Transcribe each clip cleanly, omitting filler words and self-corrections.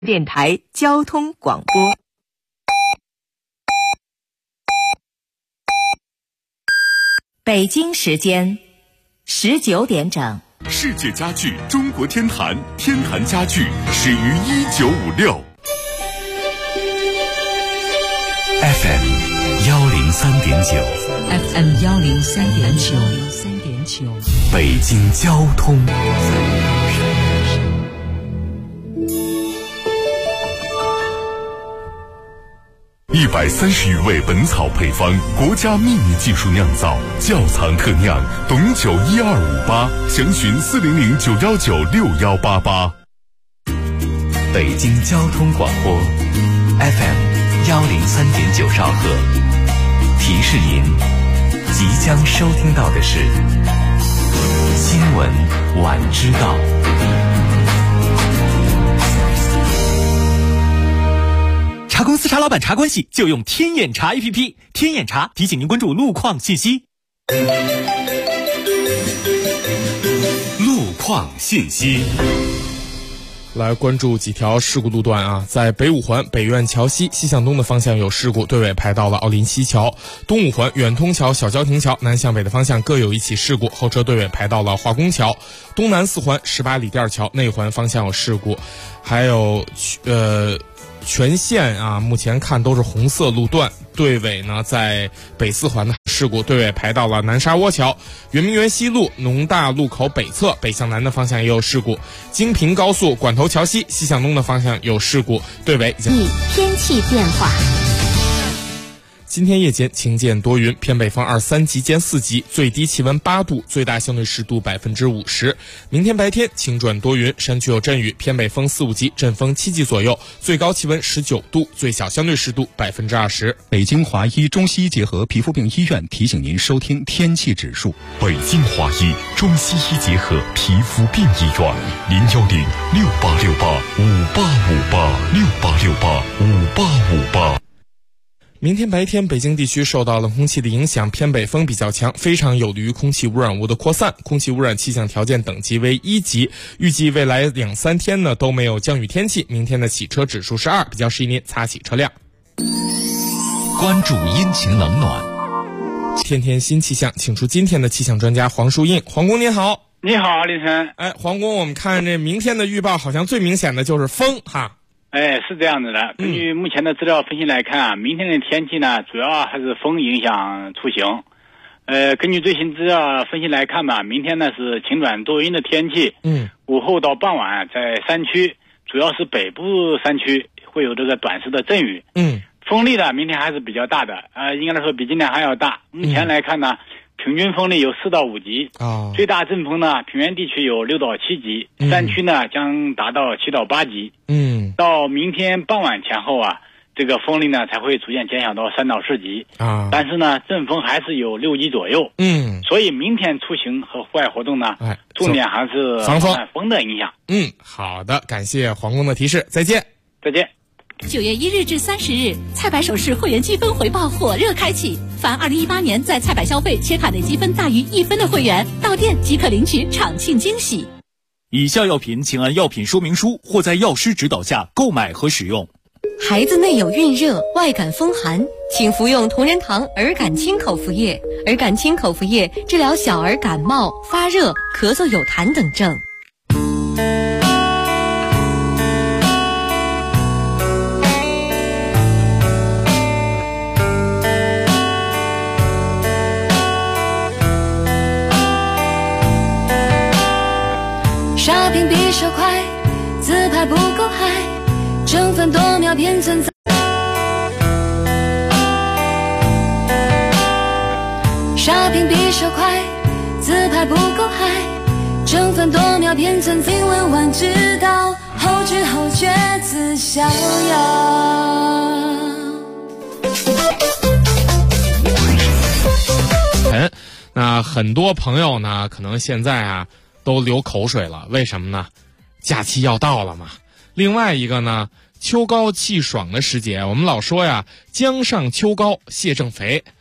电台交通广播。北京时间19点整。 世界家具中国天坛，天坛家具始于1956。FM 103.9 FM 103.9 北京交通。130余味本草配方，国家秘密技术酿造，窖藏特酿，董酒1258，详询400-919-6188。北京交通广播 FM 103.9兆赫，提示您即将收听到的是新闻晚知道。 查公司、查老板、查关系，就用天眼查 APP。天眼查提醒您关注路况信息。 路况信息。 来关注几条事故路段啊，在北五环北苑桥西西向东的方向有事故，队尾排到了奥林西桥；东五环远通桥小交亭桥南向北的方向各有一起事故，后车队尾排到了化工桥；东南四环18里店桥内环方向有事故，还有全线啊，目前看都是红色路段，队尾呢在北四环的事故，队尾排到了南沙窝桥；圆明园西路农大路口北侧北向南的方向也有事故，京平高速管头桥西西向东的方向有事故，队尾已经。 天气变化。 今天夜间晴间多云，偏北风2-3级间4级，最低气温8度，最大相对湿度50%。明天白天晴转多云，山区有阵雨，偏北风4-5级，阵风7级左右，最高气温19度，最小相对湿度20%。 北京华医中西医结合皮肤病医院提醒您收听天气指数。 北京华医中西医结合皮肤病医院，010-6868-5858，6868-5858。 明天白天，北京地区受到冷空气的影响，偏北风比较强，非常有利于空气污染物的扩散，空气污染气象条件等级为1级。预计未来2-3天呢都没有降雨天气，明天的洗车指数是2，比较适宜您擦洗车辆。 关注阴晴冷暖， 天天新气象，请出今天的气象专家黄树印。黄工您好。 你好，李晨。 黄工，我们看这明天的预报，好像最明显的就是风哈。 是这样子的，根据目前的资料分析来看啊，明天的天气呢，主要还是风影响出行。根据最新资料分析来看吧，明天呢是晴转多云的天气。午后到傍晚，在山区，主要是北部山区会有这个短时的阵雨。风力呢，明天还是比较大的，应该来说比今天还要大。目前来看呢，平均风力有4到5级，最大阵风呢，平原地区有6到7级，山区呢将达到7到8级。到明天傍晚前后啊，这个风力呢才会逐渐减小到3到4级但是呢，阵风还是有6级左右。所以明天出行和户外活动呢，重点还是防风的影响。 好的，感谢黄工的提示，再见。 再见。 9月1日至30日，菜百首饰会员积分回报火热开启，凡2018年在菜百消费且卡内积分大于1分的会员，到店即可领取场庆惊喜。 以下药品请按药品说明书或在药师指导下购买和使用。 孩子内有孕热、外感风寒，请服用同仁堂儿感清口服液。儿感清口服液治疗小儿感冒、发热、咳嗽有痰等症。 刷屏比手快，自拍不够嗨，争分夺秒便存在。刷屏比手快，自拍不够嗨，争分夺秒便存在。新闻晚知道，后知后觉自逍遥。 那很多朋友呢，可能现在啊都流口水了，为什么呢？假期要到了嘛。另外一个呢，秋高气爽的时节，我们老说呀，姜上秋高，蟹正肥。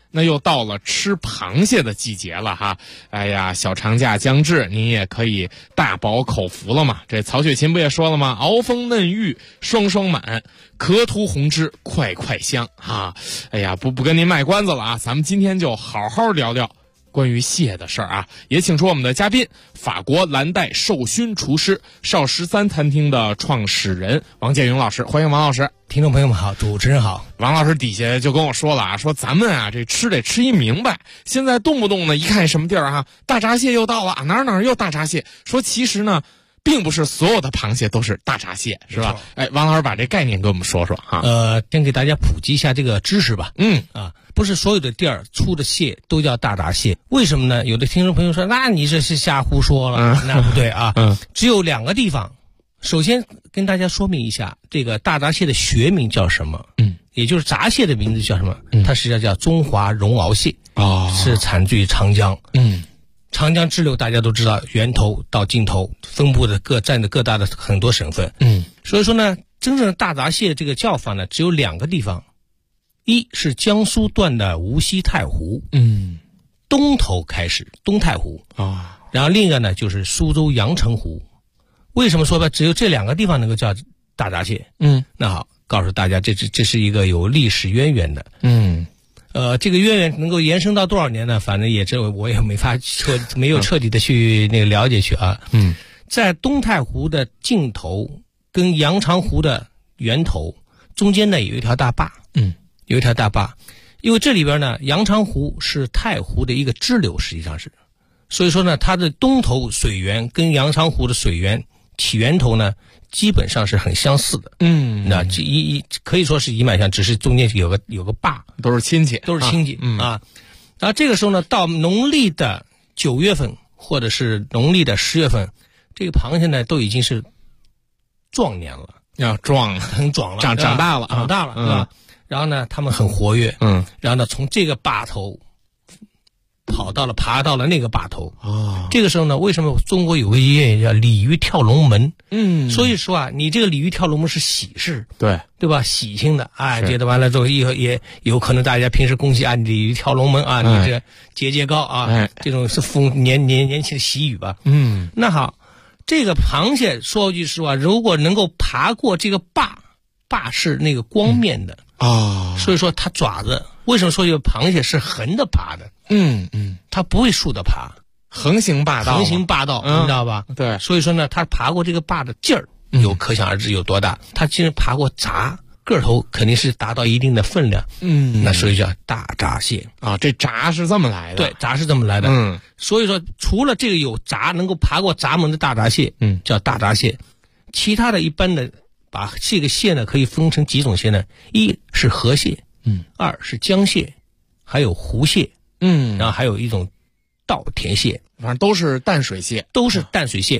那又到了吃螃蟹的季节了哈。哎呀，小长假将至，您也可以大饱口福了嘛。这曹雪芹不也说了吗？熬丰嫩玉双双满，壳涂红脂块块香啊。哎呀，不跟您卖关子了啊，咱们今天就好好聊聊关于蟹的事儿啊。也请出我们的嘉宾，法国蓝带授勋厨师少13餐厅的创始人王建勇老师，欢迎王老师。 听众朋友们好，主持人好。 王老师底下就跟我说了啊，说咱们啊这吃得吃一明白，现在动不动呢一看什么地儿啊，大闸蟹又到了，哪儿又大闸蟹。说其实呢并不是所有的螃蟹都是大闸蟹，是吧？哎，王老师把这概念给我们说说哈。 先给大家普及一下这个知识吧。不是所有的地儿出的蟹都叫大闸蟹，为什么呢？有的听众朋友说，那你这是瞎胡说了，那不对啊。只有2个地方。首先跟大家说明一下，这个大闸蟹的学名叫什么？也就是闸蟹的名字叫什么？它实际上叫中华绒螯蟹，是产自于长江。长江支流大家都知道，源头到尽头分布的占着各大的很多省份。所以说呢，真正的大闸蟹这个叫法呢，只有2个地方。一是江苏段的无锡太湖，东头开始东太湖啊，然后另一个呢就是苏州阳澄湖。为什么说吧，只有这2个地方能够叫大闸蟹？那好，告诉大家，这是一个有历史渊源的。这个渊源能够延伸到多少年呢？反正我也没有彻底的去那个了解去啊。在东太湖的尽头跟阳澄湖的源头中间呢有一条大坝。有一条大坝，因为这里边呢，阳澄湖是太湖的一个支流，实际上是，所以说呢，它的东头水源跟阳澄湖的水源起源头呢，基本上是很相似的。那可以说是一脉相，只是中间有个坝， 都是亲戚啊。然后这个时候呢，到农历的9月份或者是农历的10月份，这个螃蟹呢都已经是壮年了，很壮了， 长大了， 对吧？然后呢，他们很活跃，然后呢，从这个坝头爬到了那个坝头。这个时候呢，为什么中国有个谚语叫鲤鱼跳龙门？所以说啊，你这个鲤鱼跳龙门是喜事，对吧？喜庆的，接着完了之后，以后也有可能大家平时恭喜啊，鲤鱼跳龙门啊，你这节高啊，这种是年轻的喜语吧。那好，这个螃蟹说句实话，如果能够爬过这个坝是那个光面的。所以说它爪子为什么说有螃蟹是横的爬的？它不会竖的爬， 横行霸道， 你知道吧？ 对， 所以说呢，它爬过这个坝的劲儿可想而知有多大。它竟然爬过闸，个头肯定是达到一定的分量。那所以叫大闸蟹啊。这闸是这么来的， 对，闸是这么来的。所以说除了这个有闸能够爬过闸门的大闸蟹，叫大闸蟹，其他的一般的。把这个蟹呢可以分成几种蟹呢？一是河蟹，2是江蟹，还有湖蟹，然后还有一种稻田蟹， 反正都是淡水蟹， 都是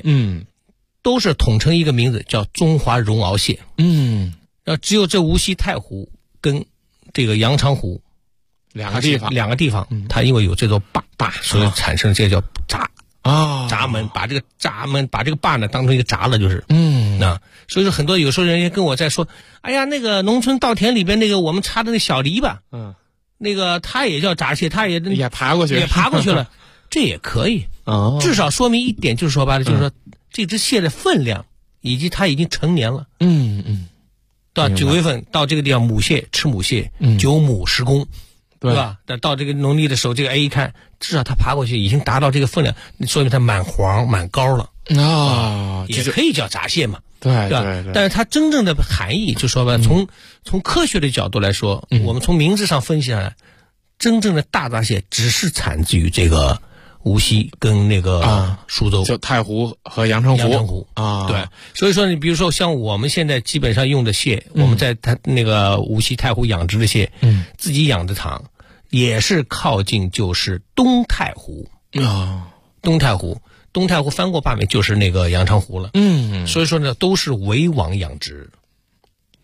统称一个名字叫中华绒螯蟹。然后只有这无锡太湖跟这个阳澄湖两个地方，它因为有这座坝，所以产生这个叫闸门，把这个坝呢当成一个闸了，就是所以说很多有时候人家跟我在说，哎呀，那个农村稻田里边那个我们插的那小篱笆，那个它也叫闸蟹，它也爬过去了，这也可以至少说明一点，就是说白了，就是说这只蟹的分量以及它已经成年了。到9月份到这个地方，母蟹吃母蟹，9母10公。对吧？但到这个农历的时候，这个一看，至少它爬过去已经达到这个分量，说明它满黄满高了也可以叫闸蟹嘛， 对吧？但是它真正的含义，就说吧，从科学的角度来说，我们从名字上分析下来，真正的大闸蟹只是产自于这个无锡跟那个苏州， 就太湖和阳澄湖对，所以说你比如说像我们现在基本上用的蟹，我们在它那个无锡太湖养殖的蟹，自己养的场也是靠近就是东太湖东太湖翻过坝面就是那个阳澄湖了。所以说呢都是围网养殖，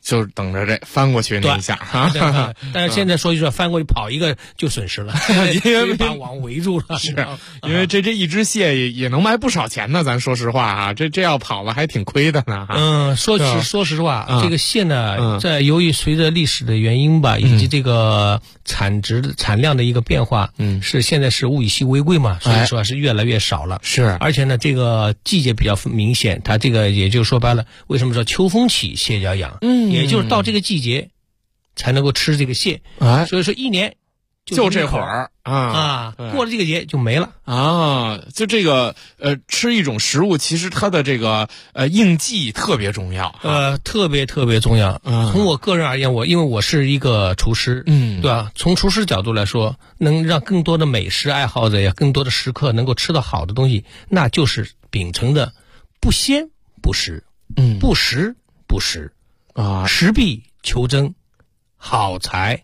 就等着这翻过去那一下啊。 但是现在说句实话，翻过去跑一个就损失了，因为把网围住了。 是，因为这一只蟹也能卖不少钱呢。咱说实话啊，这要跑了还挺亏的呢。 说实话，这个蟹呢，在由于随着历史的原因吧，以及这个产量的一个变化，是现在是物以稀为贵嘛，所以说是越来越少了。 是， 而且呢，这个季节比较明显，它这个也就说白了，为什么说秋风起蟹脚痒？也就是到这个季节才能够吃这个蟹。所以说一年就这会儿过了这个节就没了啊。就这个吃一种食物，其实它的这个应季特别重要， 特别重要。从我个人而言，因为我是一个厨师，对吧？从厨师角度来说，能让更多的美食爱好者呀，更多的食客能够吃到好的东西，那就是秉承的不鲜不食，不食不食啊，食必求真，好材。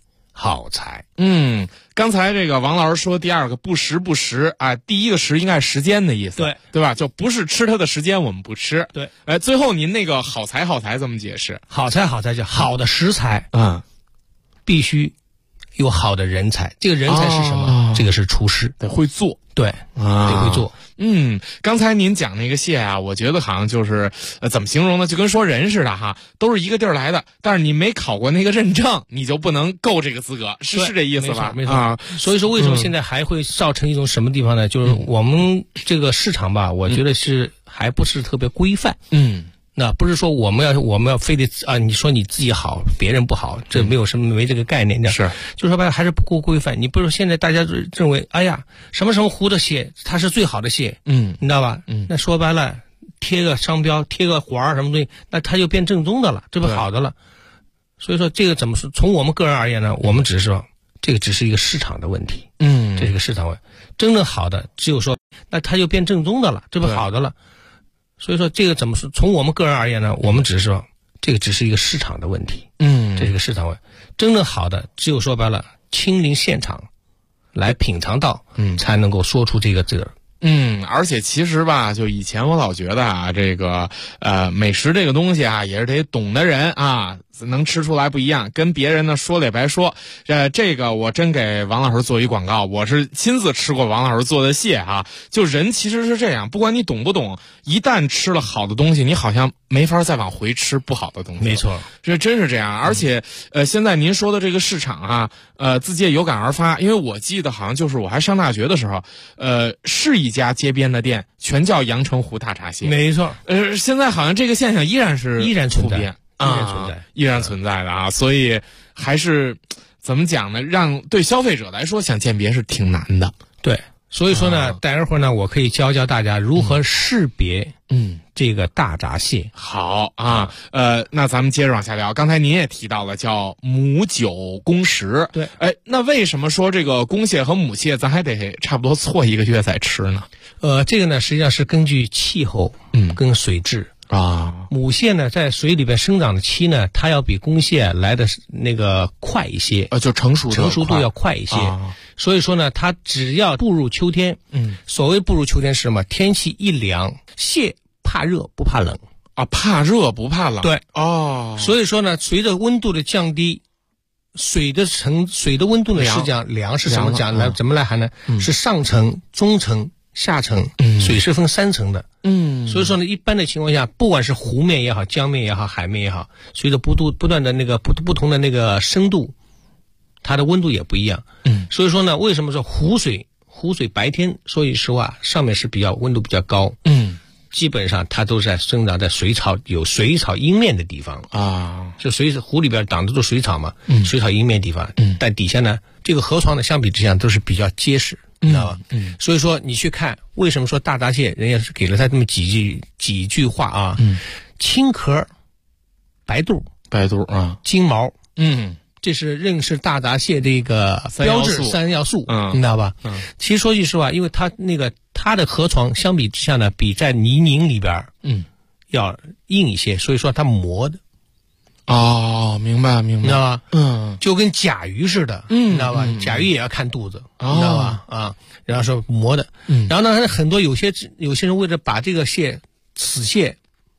刚才这个王老师说第二个不食不食啊，第一个食应该是时间的意思，对吧？就不是吃它的时间我们不吃。 对， 最后您那个好材怎么解释？ 好材就好的食材必须有好的人才。这个人才是什么？这个是厨师， 得会做。 对，得会做。 刚才您讲那个蟹啊，我觉得好像就是怎么形容呢？就跟说人似的哈，都是一个地儿来的，但是你没考过那个认证，你就不能够这个资格，是这意思吧？ 没错。所以说，为什么现在还会造成一种什么地方呢？就是我们这个市场吧，我觉得是还不是特别规范。那不是说我们要非得你说你自己好，别人不好，这没这个概念的。 是， 就说白了还是不够规范。你不是现在大家认为，哎呀，什么湖的蟹，它是最好的蟹，你知道吧？那说白了，贴个商标，贴个环什么东西，那它就变正宗的了，这不好的了。所以说这个怎么说？从我们个人而言呢，我们只是说这个只是一个市场的问题。这是一个市场问题。真正好的，只有说那它就变正宗的了，这不好的了。所以说这个怎么说？从我们个人而言呢，我们只是说这个只是一个市场的问题。这是一个市场问题。真正好的，只有说白了，亲临现场来品尝到，才能够说出这个。 而且其实吧，就以前我老觉得啊，这个美食这个东西啊，也是得懂的人啊，能吃出来不一样，跟别人呢说了也白说。这个我真给王老师做一广告，我是亲自吃过王老师做的蟹啊。就人其实是这样，不管你懂不懂，一旦吃了好的东西，你好像没法再往回吃不好的东西。 没错， 这真是这样。而且现在您说的这个市场啊，自己也有感而发，因为我记得好像就是我还上大学的时候，是一家街边的店，全叫阳澄湖大闸蟹。 没错。 现在好像这个现象依然存在。 依然存在的啊，所以还是怎么讲呢？让对消费者来说想鉴别是挺难的。 对，所以说呢，待会儿呢，我可以教大家如何识别这个大闸蟹。 好啊，那咱们接着往下聊。刚才您也提到了叫母九公时。 对， 那为什么说这个公蟹和母蟹咱还得差不多错1个月再吃呢？ 这个呢实际上是根据气候跟水质。母蟹呢，在水里边生长的期呢，它要比公蟹来的那个快一些， 就成熟度要快一些。所以说呢，它只要步入秋天，所谓步入秋天是什么？天气一凉，蟹怕热不怕冷啊，怕热不怕冷。 对，所以说呢，随着温度的降低，水的温度呢是讲凉是什么讲来？怎么来含呢？是上层、中层、下层，水是分3层的。所以说呢，一般的情况下，不管是湖面也好，江面也好，海面也好，随着不断的那个不同的那个深度，它的温度也不一样。所以说呢，为什么说湖水白天说句实话，上面是温度比较高。基本上它都是生长在有水草阴面的地方啊，就湖里边挡得住水草嘛，水草阴面地方。但底下呢，这个河床呢，相比之下都是比较结实。你知道吧？所以说你去看，为什么说大闸蟹，人家是给了它这么几句话啊？青壳、白肚啊， 金毛，这是认识大闸蟹这个标志3要素，你知道吧？其实说句实话，因为它的河床相比之下呢，比在泥泞里边要硬一些，所以说它磨的。 明白， 你知道吧？就跟甲鱼似的，你知道吧？甲鱼也要看肚子，你知道吧？然后说磨的，然后呢，很多有些人为了把这个死蟹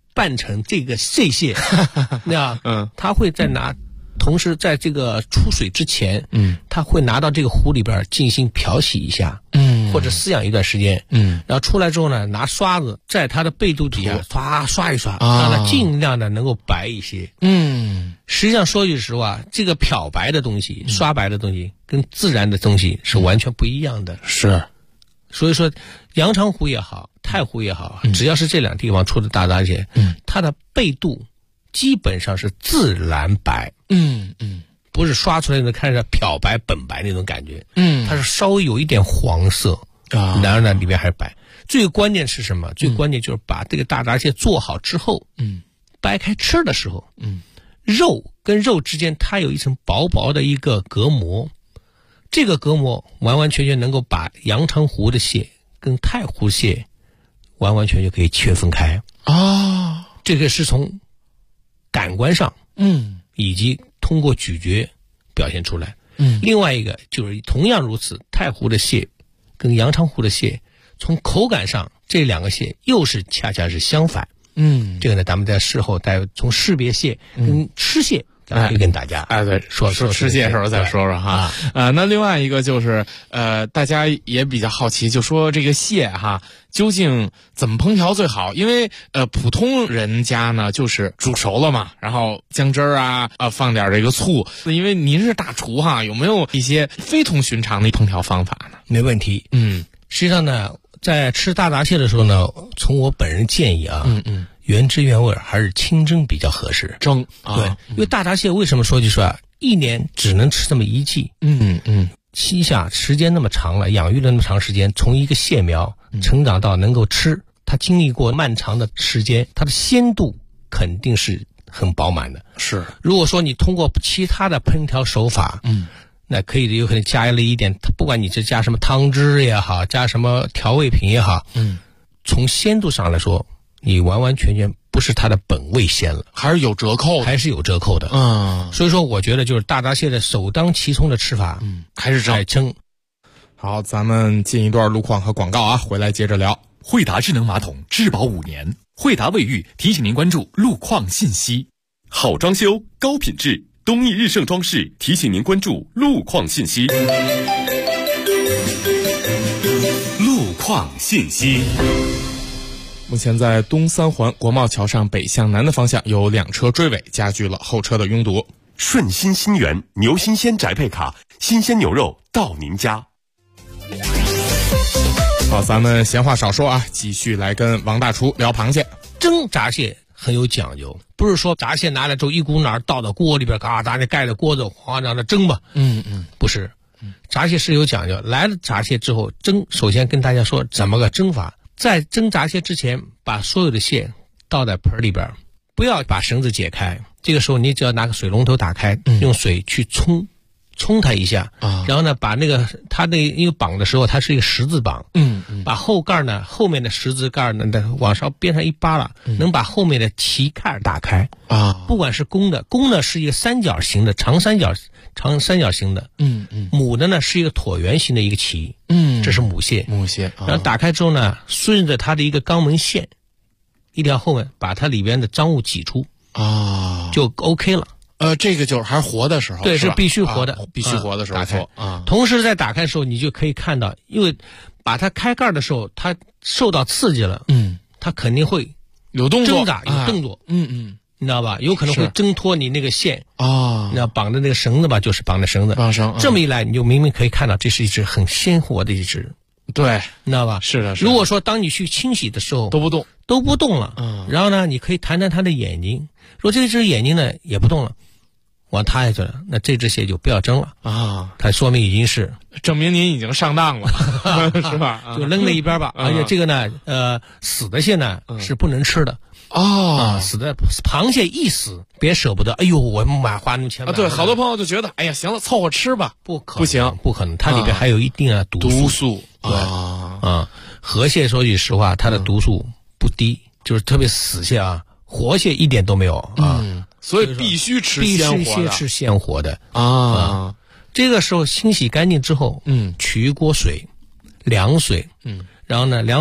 拌成这蟹，那他会再同时在这个出水之前，他会拿到这个壶里边进行漂洗一下，或者饲养一段时间，然后出来之后呢，拿刷子在它的背肚底下刷一刷，让它尽量的能够白一些。实际上说句实话，这个漂白的东西、刷白的东西跟自然的东西是完全不一样的。 是， 所以说阳澄湖也好，太湖也好，只要是这两地方出的大闸蟹，它的背肚基本上是自然白。不是刷出来的看着漂白本白那种感觉，它是稍微有一点黄色然后呢里面还是白。最关键是什么？最关键就是把这个大闸蟹做好之后，掰开吃的时候，肉跟肉之间它有一层薄薄的一个隔膜，这个隔膜完完全全能够把阳澄湖的蟹跟太湖蟹完完全全可以区分开这个是从感官上以及通过咀嚼表现出来。另外一个就是同样如此，太湖的蟹跟阳澄湖的蟹从口感上这两个蟹又是恰恰是相反。这个呢咱们在事后再从识别蟹跟吃蟹会跟大家对说吃蟹的时候再说说哈。那另外一个就是大家也比较好奇，就说这个蟹哈究竟怎么烹调最好？因为普通人家呢就是煮熟了嘛，然后姜汁儿放点这个醋。因为您是大厨哈，有没有一些非同寻常的烹调方法呢？ 没问题。实际上呢，在吃大闸蟹的时候呢，从我本人建议原汁原味还是清蒸比较合适。 蒸对，因为大闸蟹为什么说句实话，一年只能吃这么一季。膝下时间那么长了，养育了那么长时间，从一个蟹苗成长到能够吃，它经历过漫长的时间，它的鲜度肯定是很饱满的。 是， 如果说你通过其他的烹调手法，那可以有可能加了一点，不管你是加什么汤汁也好，加什么调味品也好，从鲜度上来说，你完完全全不是它的本味鲜了， 还是有折扣的。所以说我觉得就是大闸蟹的首当其冲的吃法， 还是蒸。 好，咱们进一段路况和广告回来接着聊。 惠达智能马桶质保5年，惠达卫浴提醒您关注路况信息。 好装修高品质，东益日盛装饰提醒您关注路况信息。路况信息。 目前在东三环国贸桥上北向南的方向有2车追尾，加剧了后车的拥堵。 顺心新源牛新鲜宅配卡，新鲜牛肉到您家。 好，咱们闲话少说继续来跟王大厨聊螃蟹。 蒸闸蟹很有讲究，不是说闸蟹拿来之后一股脑倒到锅里边，嘎达盖着锅子哗让它蒸吧。不是，闸蟹是有讲究。来了闸蟹之后蒸，首先跟大家说怎么个蒸法。在蒸闸蟹之前，把所有的蟹倒在盆里边，不要把绳子解开。这个时候你只要拿个水龙头打开，用水去冲它一下，然后呢把那个它那因为绑的时候它是一个十字绑，把后盖呢后面的十字盖呢往上边上一扒拉，能把后面的鳍盖打开不管是公的是一个三角形的长三角形的，母的呢是一个椭圆形的一个鳍，这是母蟹，然后打开之后呢，顺着它的一个肛门线一条后面把它里边的脏物挤出就 OK 了。 这个就是还是活的时候， 对，是必须活的， 必须活的时候打开同时在打开的时候，你就可以看到，因为把它开盖的时候，它受到刺激了，它肯定会有动作， 挣扎有动作，你知道吧？有可能会挣脱你那个线你要绑的那个绳子吧，就是绑的绳子，这么一来，你就明明可以看到，这是一只很鲜活的一只， 对， 你知道吧？ 是的。 如果说当你去清洗的时候都不动了，然后呢，你可以弹弹它的眼睛，说这只眼睛呢也不动了。往塌下去了，那这只蟹就不要蒸了它说明已经是证明您已经上当了是吧？ 就扔在一边吧。而且这个呢死的蟹呢是不能吃的死的螃蟹一死别舍不得，哎呦我花那么钱对，好多朋友就觉得哎呀行了凑合吃吧，不可能，它里边还有一定的毒素对河蟹说句实话它的毒素不低，就是特别死蟹活蟹一点都没有所以必须吃鲜活的这个时候清洗干净之后取一锅水，凉水然后呢凉水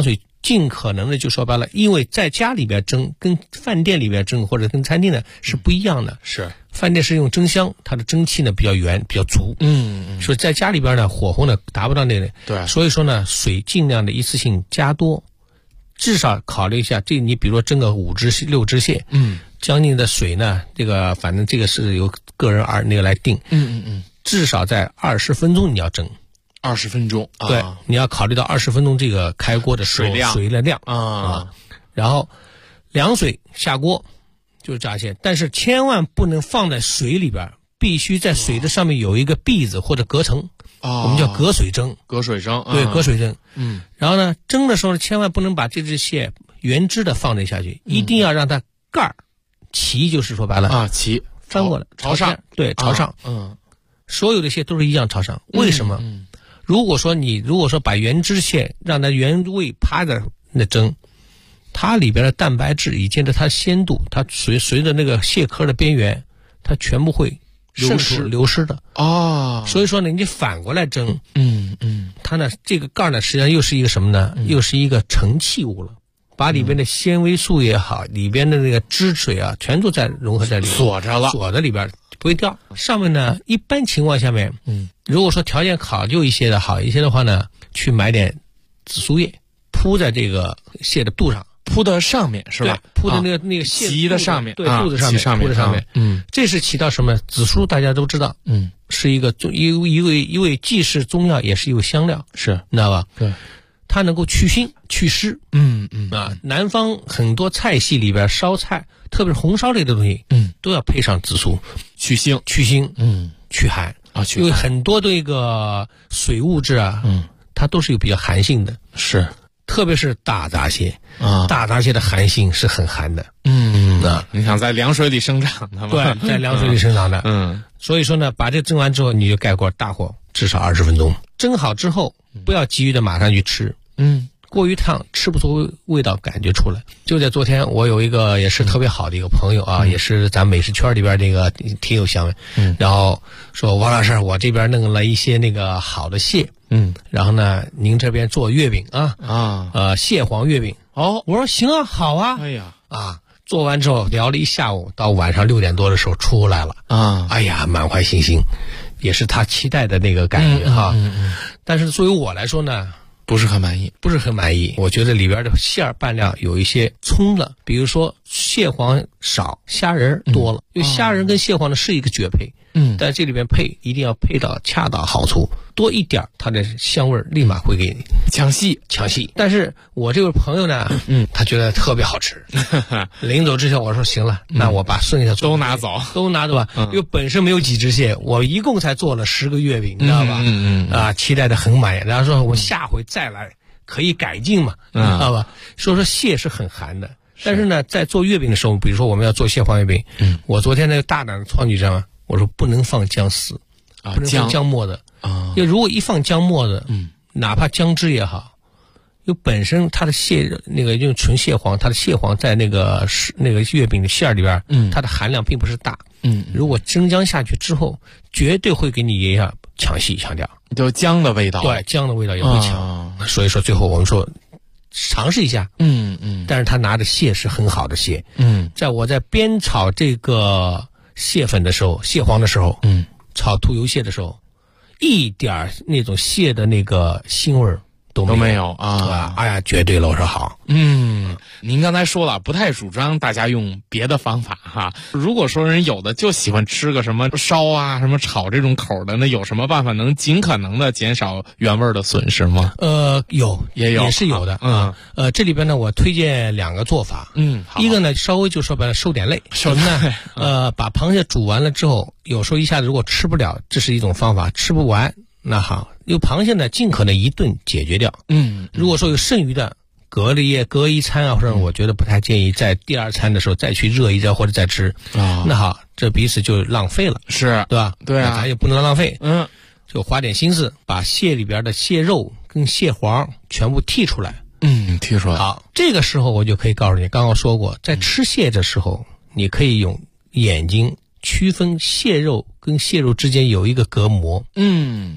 尽可能的就说白了，因为在家里边蒸跟饭店里边蒸或者跟餐厅呢是不一样的。 是， 饭店是用蒸箱，它的蒸汽呢比较圆比较足。所以在家里边呢火候呢达不到那个。 对， 所以说呢水尽量的一次性加多，至少考虑一下，这你比如说蒸个5只6只蟹，将近的水呢，这个反正这个是由个人来定。至少在20分钟你要蒸。 20分钟， 对，你要考虑到20分钟这个开锅的水的量啊，然后凉水下锅就是炸蟹，但是千万不能放在水里边，必须在水的上面有一个篦子或者隔层，我们叫隔水蒸。 隔水蒸， 对，隔水蒸。然后呢，蒸的时候千万不能把这只蟹原汁的放这下去，一定要让它盖儿齐，就是说白了齐翻过来朝上， 对，朝上。所有的蟹都是一样朝上，为什么？如果说把原汁蟹让它原味趴在那蒸，它里边的蛋白质以及它鲜度，它随着那个蟹壳的边缘，它全部会流失的。所以说呢，你反过来蒸，它呢这个盖呢实际上又是一个什么呢？又是一个盛气物了，把里边的纤维素也好，里边的那个汁水啊，全都在融合在里面，锁在里边。不会掉。上面呢，一般情况下面，如果说条件好一些的话呢，去买点紫苏叶，铺在这个蟹的肚上， 铺到上面是吧？ 铺在那个蟹鳍的上面， 对，肚子上面，铺在上面。这是起到什么？紫苏大家都知道，是一味既是中药也是一味香料， 是， 你知道吧？ 对。 它能够去腥去湿，南方很多菜系里边烧菜，特别是红烧类的东西，都要配上紫苏， 去腥， 去寒因为很多这个水物质啊，它都是有比较寒性的， 是， 特别是大闸蟹大闸蟹的寒性是很寒的， 你想在凉水里生长的吗？ 对，在凉水里生长的，所以说呢，把这蒸完之后，你就盖锅大火，至少20分钟，蒸好之后，不要急于的马上去吃。过于烫吃不出味道感觉出来。就在昨天，我有一个也是特别好的一个朋友啊，也是咱美食圈里边这个挺有香味，然后说王老师，我这边弄了一些那个好的蟹，然后呢您这边做月饼蟹黄月饼。我说行啊，好啊，做完之后聊了一下午，到晚上6点多的时候出来了满怀信心，也是他期待的那个感觉但是作为我来说呢， 不是很满意， 我觉得里边的馅儿拌料有一些冲了，比如说蟹黄少，虾仁多了，因为虾仁跟蟹黄呢是一个绝配，但这里边一定要配到恰到好处，多一点它的香味立马会给你抢戏。 但是我这位朋友呢，他觉得特别好吃，临走之前我说行了，那我把剩下的都拿走吧，因为本身没有几只蟹，我一共才做了10个月饼，你知道吧？期待的很满意，然后说我下回再来可以改进嘛，知道吧？说蟹是很寒的，但是呢，在做月饼的时候，比如说我们要做蟹黄月饼，我昨天那个大胆的创举上，我说不能放姜丝，不能放姜末的，因为如果一放姜末的，哪怕姜汁也好，因为本身它的蟹那个用纯蟹黄，它的蟹黄在那个月饼的馅儿里边，它的含量并不是大，如果蒸姜下去之后，绝对会给你一样抢戏强调， 就姜的味道， 对，姜的味道也会强，所以说最后我们说尝试一下，但是他拿的蟹是很好的蟹，在我在煸炒这个蟹粉的时候，蟹黄的时候，炒兔油蟹的时候，一点那种蟹的那个腥味儿都没有绝对了，我说好。 您刚才说了，不太主张大家用别的方法哈。如果说人有的就喜欢吃个什么烧啊、什么炒这种口的，那有什么办法能尽可能的减少原味的损失吗？也是有的。 这里边呢，我推荐2个做法。一个呢，稍微就说白了收点泪，什么呢？把螃蟹煮完了之后，有时候一下子如果吃不了，这是一种方法；吃不完，那好，因为螃蟹呢，尽可能一顿解决掉。如果说有剩余的，隔一餐啊，或者我觉得不太建议在第2餐的时候再去热一热或者再吃。那好，这彼此就浪费了， 是对吧？ 对啊， 咱也不能浪费。就花点心思，把蟹里边的蟹肉跟蟹黄全部剔出来。 剔出来。 好，这个时候我就可以告诉你，刚刚说过，在吃蟹的时候，你可以用眼睛区分蟹肉跟蟹肉之间有一个隔膜。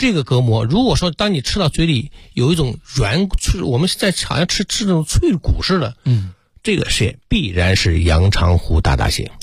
这个隔膜，如果说当你吃到嘴里有一种软，我们在好像吃这种脆骨似的，这个蟹必然是阳澄湖大闸蟹。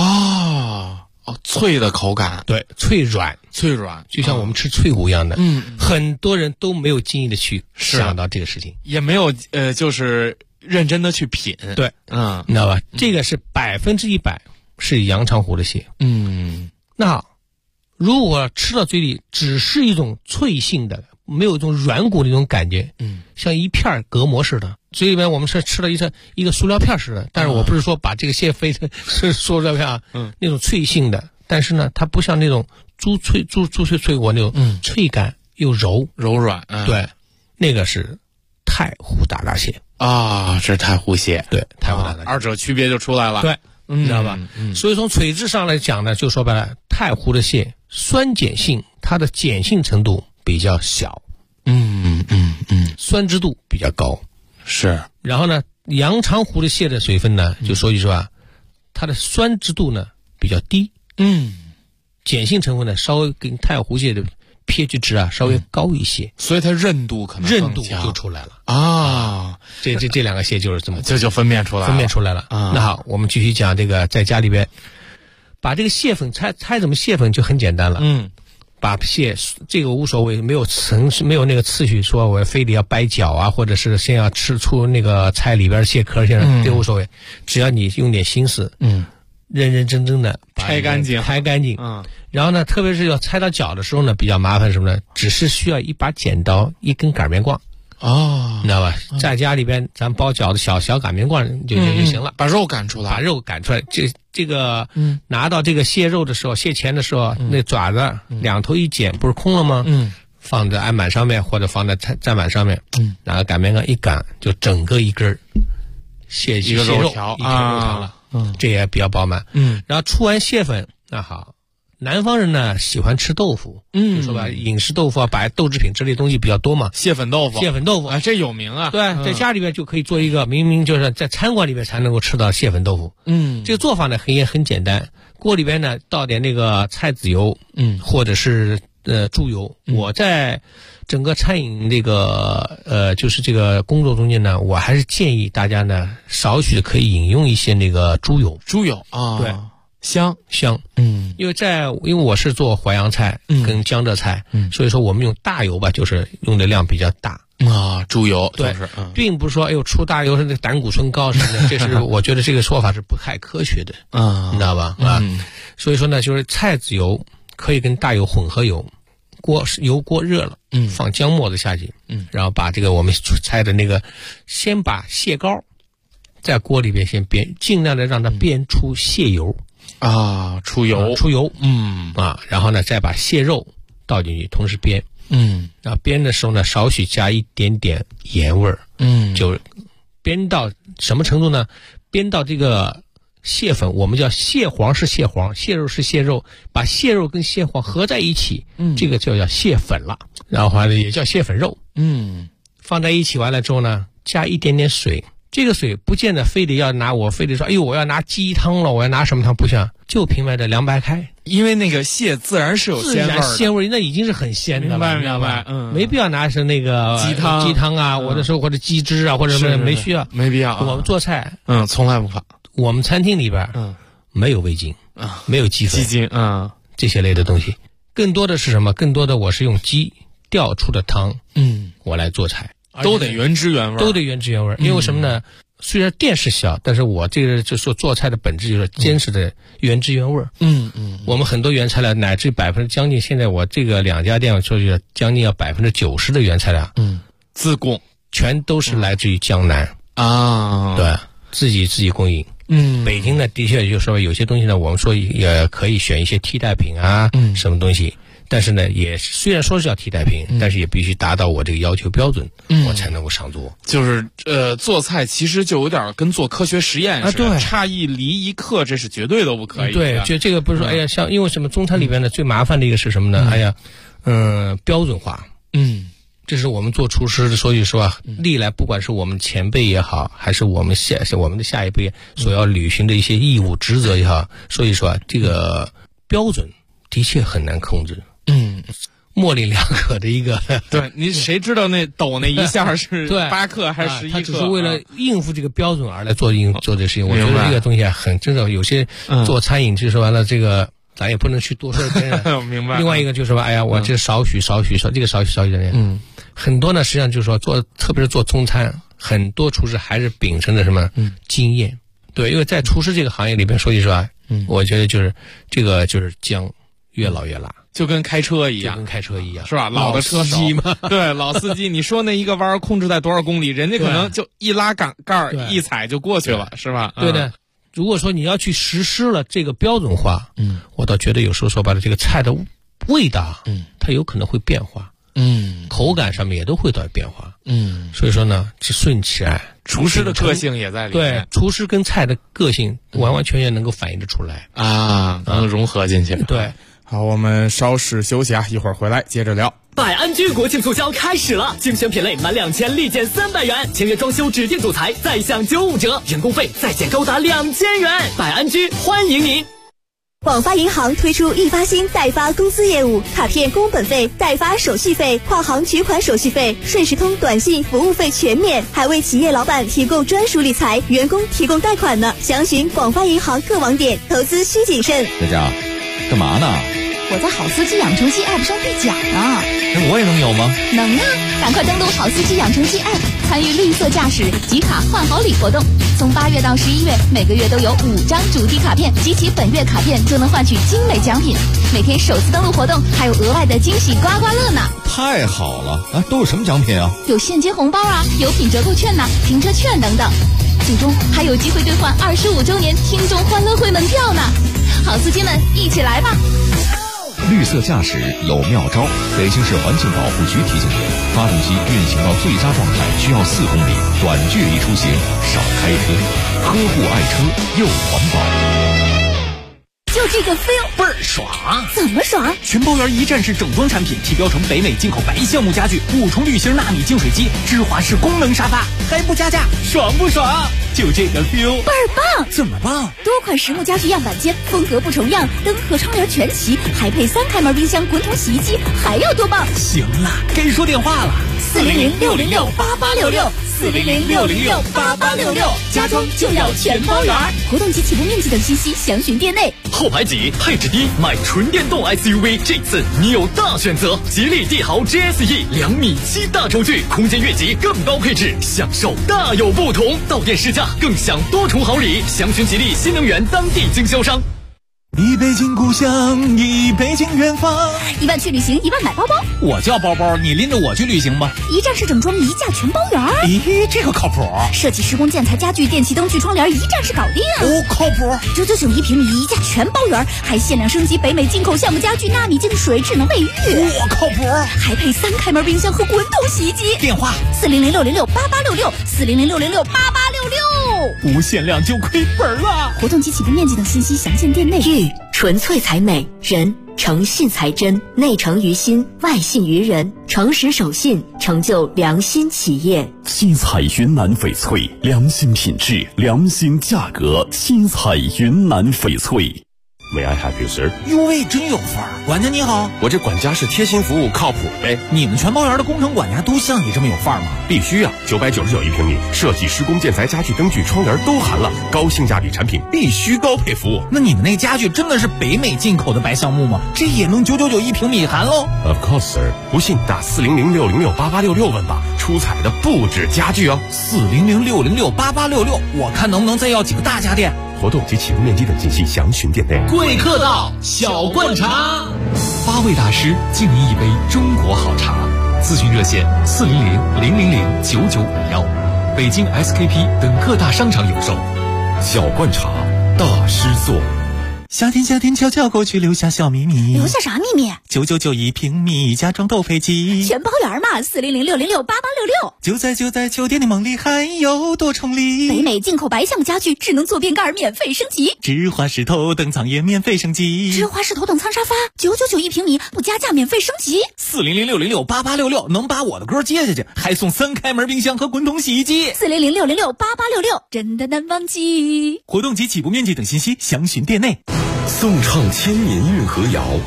脆的口感， 对，脆软，就像我们吃脆骨一样的。很多人都没有经意的去想到这个事情， 也没有就是认真的去品。 对，你知道吧？这个是100%是阳澄湖的蟹。那如果吃到嘴里只是一种脆性的，没有一种软骨的那种感觉，像一片隔膜似的，嘴里面我们是吃了一个塑料片似的。但是我不是说把这个蟹非的是塑料片那种脆性的，但是呢，它不像那种猪脆脆果那种脆感又柔软。 对，那个是太湖大闸蟹这是太湖蟹。 对，太湖大闸蟹， 二者区别就出来了。 对，你知道吧？所以从水质上来讲呢，就说白了，太湖的蟹酸碱性，它的碱性程度比较小，酸质度比较高， 是。 然后呢，阳澄湖的蟹的水分呢，就说句实话，它的酸质度呢比较低，碱性成分呢稍微跟太湖蟹的pH 值稍微高一些， 所以它韧度可能更强， 韧度就出来了这两个蟹就是这么就分辨出来了。 那好，我们继续讲这个，在家里边把这个蟹粉猜怎么蟹粉就很简单了。把蟹这个无所谓，没有那个次序，说我非得要掰角或者是先要吃出那个菜里边蟹壳，这无所谓，只要你用点心思，认认真真的拆干净， 然后呢，特别是要拆到角的时候呢，比较麻烦什么呢？只是需要一把剪刀，一根擀面杖。你知道吧？在家里边咱包饺子小擀面杖就行了， 把肉擀出来， 这个拿到这个蟹肉的时候，蟹钳的时候，那爪子两头一剪，不是空了吗？放在案板上面或者放在砧板上面，拿个擀面杖一擀，就整个一根蟹肉条一条肉条了。这也比较饱满。然后出完蟹粉，那好。南方人呢喜欢吃豆腐，就说吧，饮食豆腐把豆制品之类东西比较多嘛。 蟹粉豆腐这有名啊。 对，在家里边就可以做一个，明明就是在餐馆里边才能够吃到蟹粉豆腐。这个做法呢也很简单，锅里边呢倒点那个菜籽油，或者是猪油。我在整个餐饮这个就是这个工作中间呢，我还是建议大家呢少许可以饮用一些那个猪油。对。香，因为我是做淮扬菜跟江浙菜，所以说我们用大油吧，就是用的量比较大猪油对，并不是说出大油是那胆固醇高什么的，这是我觉得这个说法是不太科学的你知道吧？所以说呢，就是菜籽油可以跟大油混合油，油锅热了，放姜末子下去，然后把这个我们拆的那个，先把蟹膏在锅里边先煸，尽量的让它煸出蟹油。 出油， 然后呢，再把蟹肉倒进去，同时煸，然后煸的时候呢，少许加一点点盐味儿，就煸到什么程度呢？煸到这个蟹粉，我们叫蟹黄是蟹黄，蟹肉是蟹肉，把蟹肉跟蟹黄合在一起，这个就叫蟹粉了，然后也叫蟹粉肉，放在一起完了之后呢，加一点点水。这个水不见得非得要拿，我非得说，哎呦，我要拿鸡汤了，我要拿什么汤？不行，就平白的凉白开。 因为那个蟹自然是有鲜味的， 鲜味那已经是很鲜的了， 明白？ 没必要拿是那个鸡汤或者说或者鸡汁或者什么，没需要， 没必要。 我们做菜， 从来不放。 我们餐厅里边，没有味精没有鸡粉、 鸡精这些类的东西，更多的是什么？更多的我是用鸡调出的汤，我来做菜。 都得原汁原味， 因为什么呢？虽然店是小，但是我这个就说做菜的本质就是坚持的原汁原味。我们很多原材料乃至将近现在我这个2家店说是将近要90%的原材料， 自供， 全都是来自于江南对，自己供应。北京呢，的确就是说有些东西呢，我们说也可以选一些替代品什么东西。但是呢，也虽然说是要替代品，但是也必须达到我这个要求标准，我才能够上桌。 就是做菜其实就有点跟做科学实验似的，差一厘一克，这是绝对都不可以的。 对，就这个不是说，哎呀，像因为什么中餐里边呢，最麻烦的一个是什么呢？哎呀，标准化。这是我们做厨师的，所以说历来不管是我们前辈也好，还是我们的下一辈所要履行的一些义务职责也好，所以说这个标准的确很难控制。 模棱两可的一个。 对，你谁知道那抖那一下是8克还是11克？ 他只是为了应付这个标准而来做这个事情。我觉得这个东西很真的，有些做餐饮就是完了这个。咱也不能去多说别人， 明白。 另外一个就是说，哎呀，我这少许这个少许的，很多呢，实际上就是说特别是做中餐，很多厨师还是秉承着什么经验，对，因为在厨师这个行业里边，说句实话，我觉得就是这个就是姜越老越辣。 就跟开车一样，是吧？老的车手嘛，对，老司机，你说那一个弯控制在多少公里，人家可能就一拉杆一踩就过去了，是吧？ 对的。如果说你要去实施了这个标准化，我倒觉得有时候说白了，这个菜的味道，它有可能会变化，口感上面也都会有变化，所以说呢，是顺其然， 厨师的个性也在里面， 对，厨师跟菜的个性完完全全能够反映得出来啊，能融合进去， 对。 好，我们稍事休息啊，一会儿回来接着聊。 百安居国庆促销开始了，精选品类满2000立减300元，签约装修指定主材再享95折，人工费再减高达2000元。百安居欢迎您。 广发银行推出易发新代发公司业务，卡片工本费、代发手续费、跨行取款手续费、顺时通短信服务费全免，还为企业老板提供专属理财，员工提供贷款呢。详询广发银行各网点，投资需谨慎。 佳佳，干嘛呢？ 我在好司机养成记 App 上兑奖呢。 那我也能有吗？ 能啊！赶快登录好司机养成记 App， 参与绿色驾驶集卡换好礼活动。从8月到11月，每个月都有5张主题卡片，集齐本月卡片就能换取精美奖品。每天首次登录活动还有额外的惊喜刮刮乐呢！ 太好了啊！都有什么奖品啊？ 有现金红包啊，有品折扣券呐，停车券等等。最终还有机会兑换25周年听众欢乐会门票呢！好司机们，一起来吧！ 绿色驾驶有妙招，北京市环境保护局提醒您：发动机运行到最佳状态需要4公里，短距离出行少开车，呵护爱车又环保。 就这个 feel 倍儿爽！ 怎么爽？ 全包圆一站式整装产品，提标成北美进口白橡木家具，5重滤芯纳米净水机，芝华士功能沙发，还不加价，爽不爽？就这个 feel 倍儿棒！ 怎么棒？ 多款实木家具样板间，风格不重样，灯和窗帘全齐，还配3开门冰箱、滚筒洗衣机，还要多棒？ 行了，该说电话了 ，400-606-8866，400-606-8866，家装就要全包圆。活动及起步面积等信息详询店内。 后排挤，配置低，买纯电动 SUV， 这次你有大选择。吉利帝豪 GSE 2.7米大轴距，空间越级更高配置，享受大有不同。到店试驾更享多重好礼，详询吉利新能源当地经销商。 一北京故乡，一北京远方。 1万去旅行，1万买包包。 我叫包包，你拎着我去旅行吧。 一站式整装，一价全包圆。 咦，这个靠谱。 设计施工建材家具电器灯具窗帘一站式搞定。 哦，靠谱。 9991平米，一价全包圆，还限量升级北美进口橡木家具纳米净水智能卫浴。 我靠谱。 还配3开门冰箱和滚筒洗衣机。 电话 400-606-8866，400-606-8866。 无限量就亏本了。 活动及起步面积等信息详见店内。 玉纯粹才美，人诚信才真，内诚于心，外信于人，诚实守信，成就良心企业。 新彩云南翡翠，良心品质，良心价格。新彩云南翡翠。May I help you, sir？ 哟喂，真有范儿！管家你好， 我这管家是贴心服务，靠谱呗。 你们全包圆的工程管家都像你这么有范儿吗？ 必须啊！9991平米，设计、施工、建材、家具、灯具、窗帘都含了，高性价比产品，必须高配服务。 那你们那家具真的是北美进口的白橡木吗？这也能9991平米含喽 ？Of course, sir。不信打400-606-8866问吧，出彩的不止家具哦。 400-606-8866，我看能不能再要几个大家电。 活动及起步面积等信息详询店内。 贵客到，小灌茶 ，8位大师敬您一杯中国好茶。咨询热线400-000-9951，北京 SKP 等各大商场有售。 小灌茶，大师做。 夏天夏天悄悄过去，留下小秘密。 留下啥秘密 ？9991平米，家装购配机， 全包圆嘛！400-606-8866。 就在酒店的梦里，还有多重礼。 北美进口白橡木家具，智能坐便盖免费升级。 芝华士头等舱也免费升级。 芝华士头等舱沙发，9991平米，不加价免费升级。 400-606-8866，能把我的歌接下去，还送3开门冰箱和滚筒洗衣机。 400-606-8866，真的难忘记。 活动及起步面积等信息详询店内。 颂唱千年运河谣，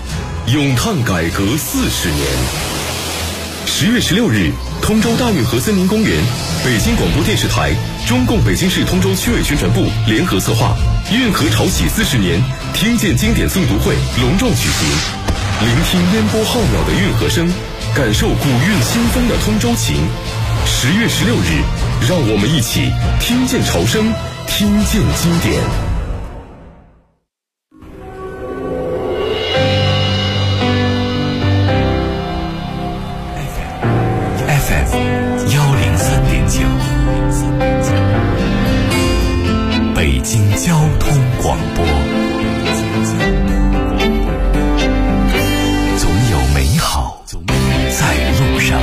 咏叹改革40年。10月16日，通州大运河森林公园，北京广播电视台、中共北京市通州区委宣传部联合策划运河潮起40年听见经典诵读会隆壮举行，聆听烟波浩渺的运河声，感受古韵新风的通州情。10月16日，让我们一起听见潮声，听见经典。 北京交通广播，总有美好在路上。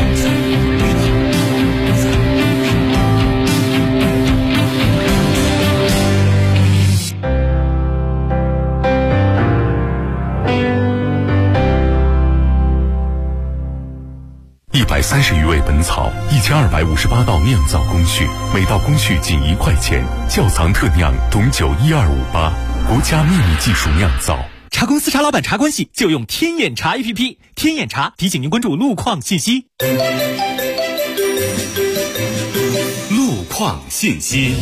130余味本草，1258道酿造工序，每道工序仅1块钱。窖藏特酿董酒12588，国家秘密技术酿造。 茶公司茶老板茶关系就用天眼茶 APP， 天眼茶提醒您关注路况信息。 路况信息。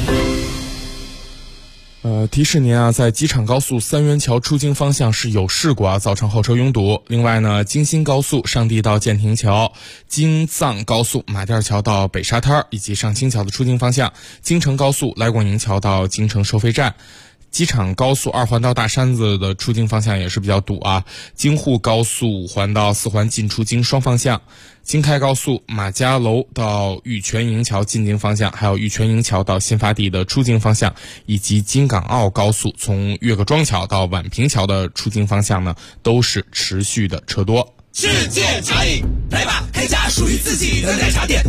提示您啊，在机场高速三元桥出京方向是有事故啊，造成后车拥堵。另外呢，京新高速上地到建亭桥、京藏高速马甸桥到北沙滩以及上清桥的出京方向，京承高速来广营桥到京承收费站。机场高速2环到大山子的出京方向也是比较堵啊，京沪高速5环到4环进出京双方向，京开高速马家楼到玉泉营桥进京方向，还有玉泉营桥到新发地的出京方向，以及京港澳高速从岳各庄桥到宛平桥的出京方向呢，都是持续的车多。 世界茶饮，来吧，开家属于自己的奶茶店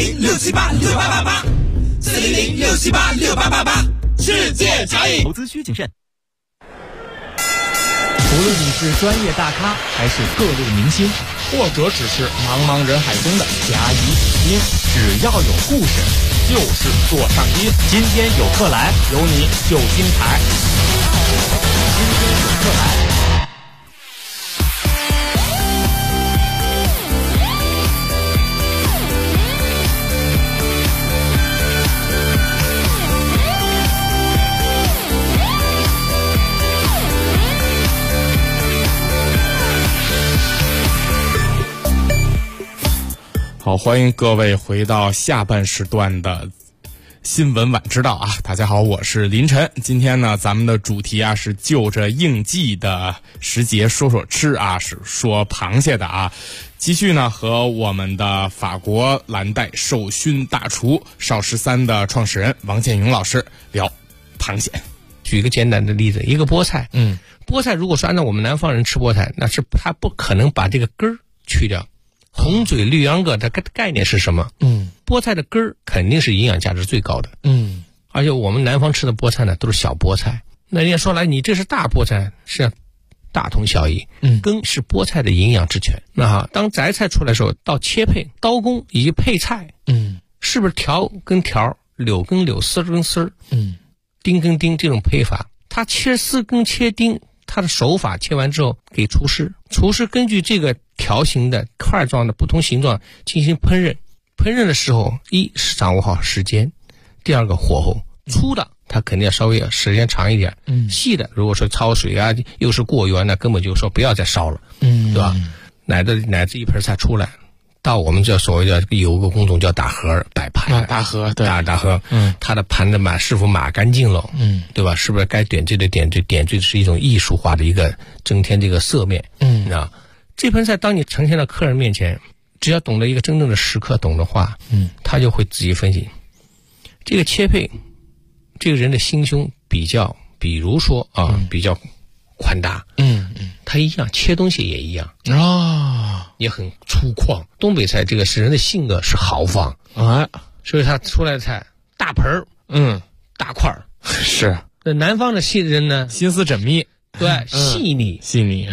，400-678-6888，400-678-6888，世界茶饮。 投资需谨慎。无论你是专业大咖，还是各路明星， 或者只是茫茫人海中的甲乙丙丁， 只要有故事， 就是座上宾。 今天有客来， 有你就精彩。 今天有客来。 好，欢迎各位回到下半时段的新闻晚知道啊！大家好，我是林晨。今天呢，咱们的主题啊是就着应季的时节说说吃啊，是说螃蟹的啊。继续呢和我们的法国蓝带授勋大厨邵13的创始人王建勇老师聊螃蟹。 举一个简单的例子，一个菠菜，菠菜如果说按照我们南方人吃菠菜，那是他不可能把这个根儿去掉。红嘴绿秧歌的概念是什么？菠菜的根儿肯定是营养价值最高的。而且我们南方吃的菠菜呢都是小菠菜。那人家说来你这是大菠菜，实际上大同小异。根是菠菜的营养之泉。那好，当摘菜出来的时候，到切配、刀工以及配菜，是不是条跟条、柳跟柳、丝跟丝，丁跟丁这种配法？它切丝跟切丁，它的手法切完之后给厨师根据这个条形的块状的不同形状进行烹饪。烹饪的时候，一是掌握好时间，第二个火候，粗的它肯定要稍微时间长一点，细的如果说焯水啊又是过圆的，根本就说不要再烧了，对吧？乃至一盆菜出来，到我们叫所谓的有个工种叫打盒摆盘， 打盒，对， 打盒，它的盘子是否码干净了，对吧？是不是该点缀的点缀？点缀是一种艺术化的一个增添这个色面，啊，这盆菜当你呈现到客人面前，只要懂得一个真正的食客懂的话，他就会仔细分析这个切配，这个人的心胸比如说啊比较宽大，他一样切东西也一样啊，也很粗犷。东北菜这个是人的性格是豪放啊，所以他出来的菜大盆儿，大块儿是。那南方的人呢， 心思缜密， 对，细腻，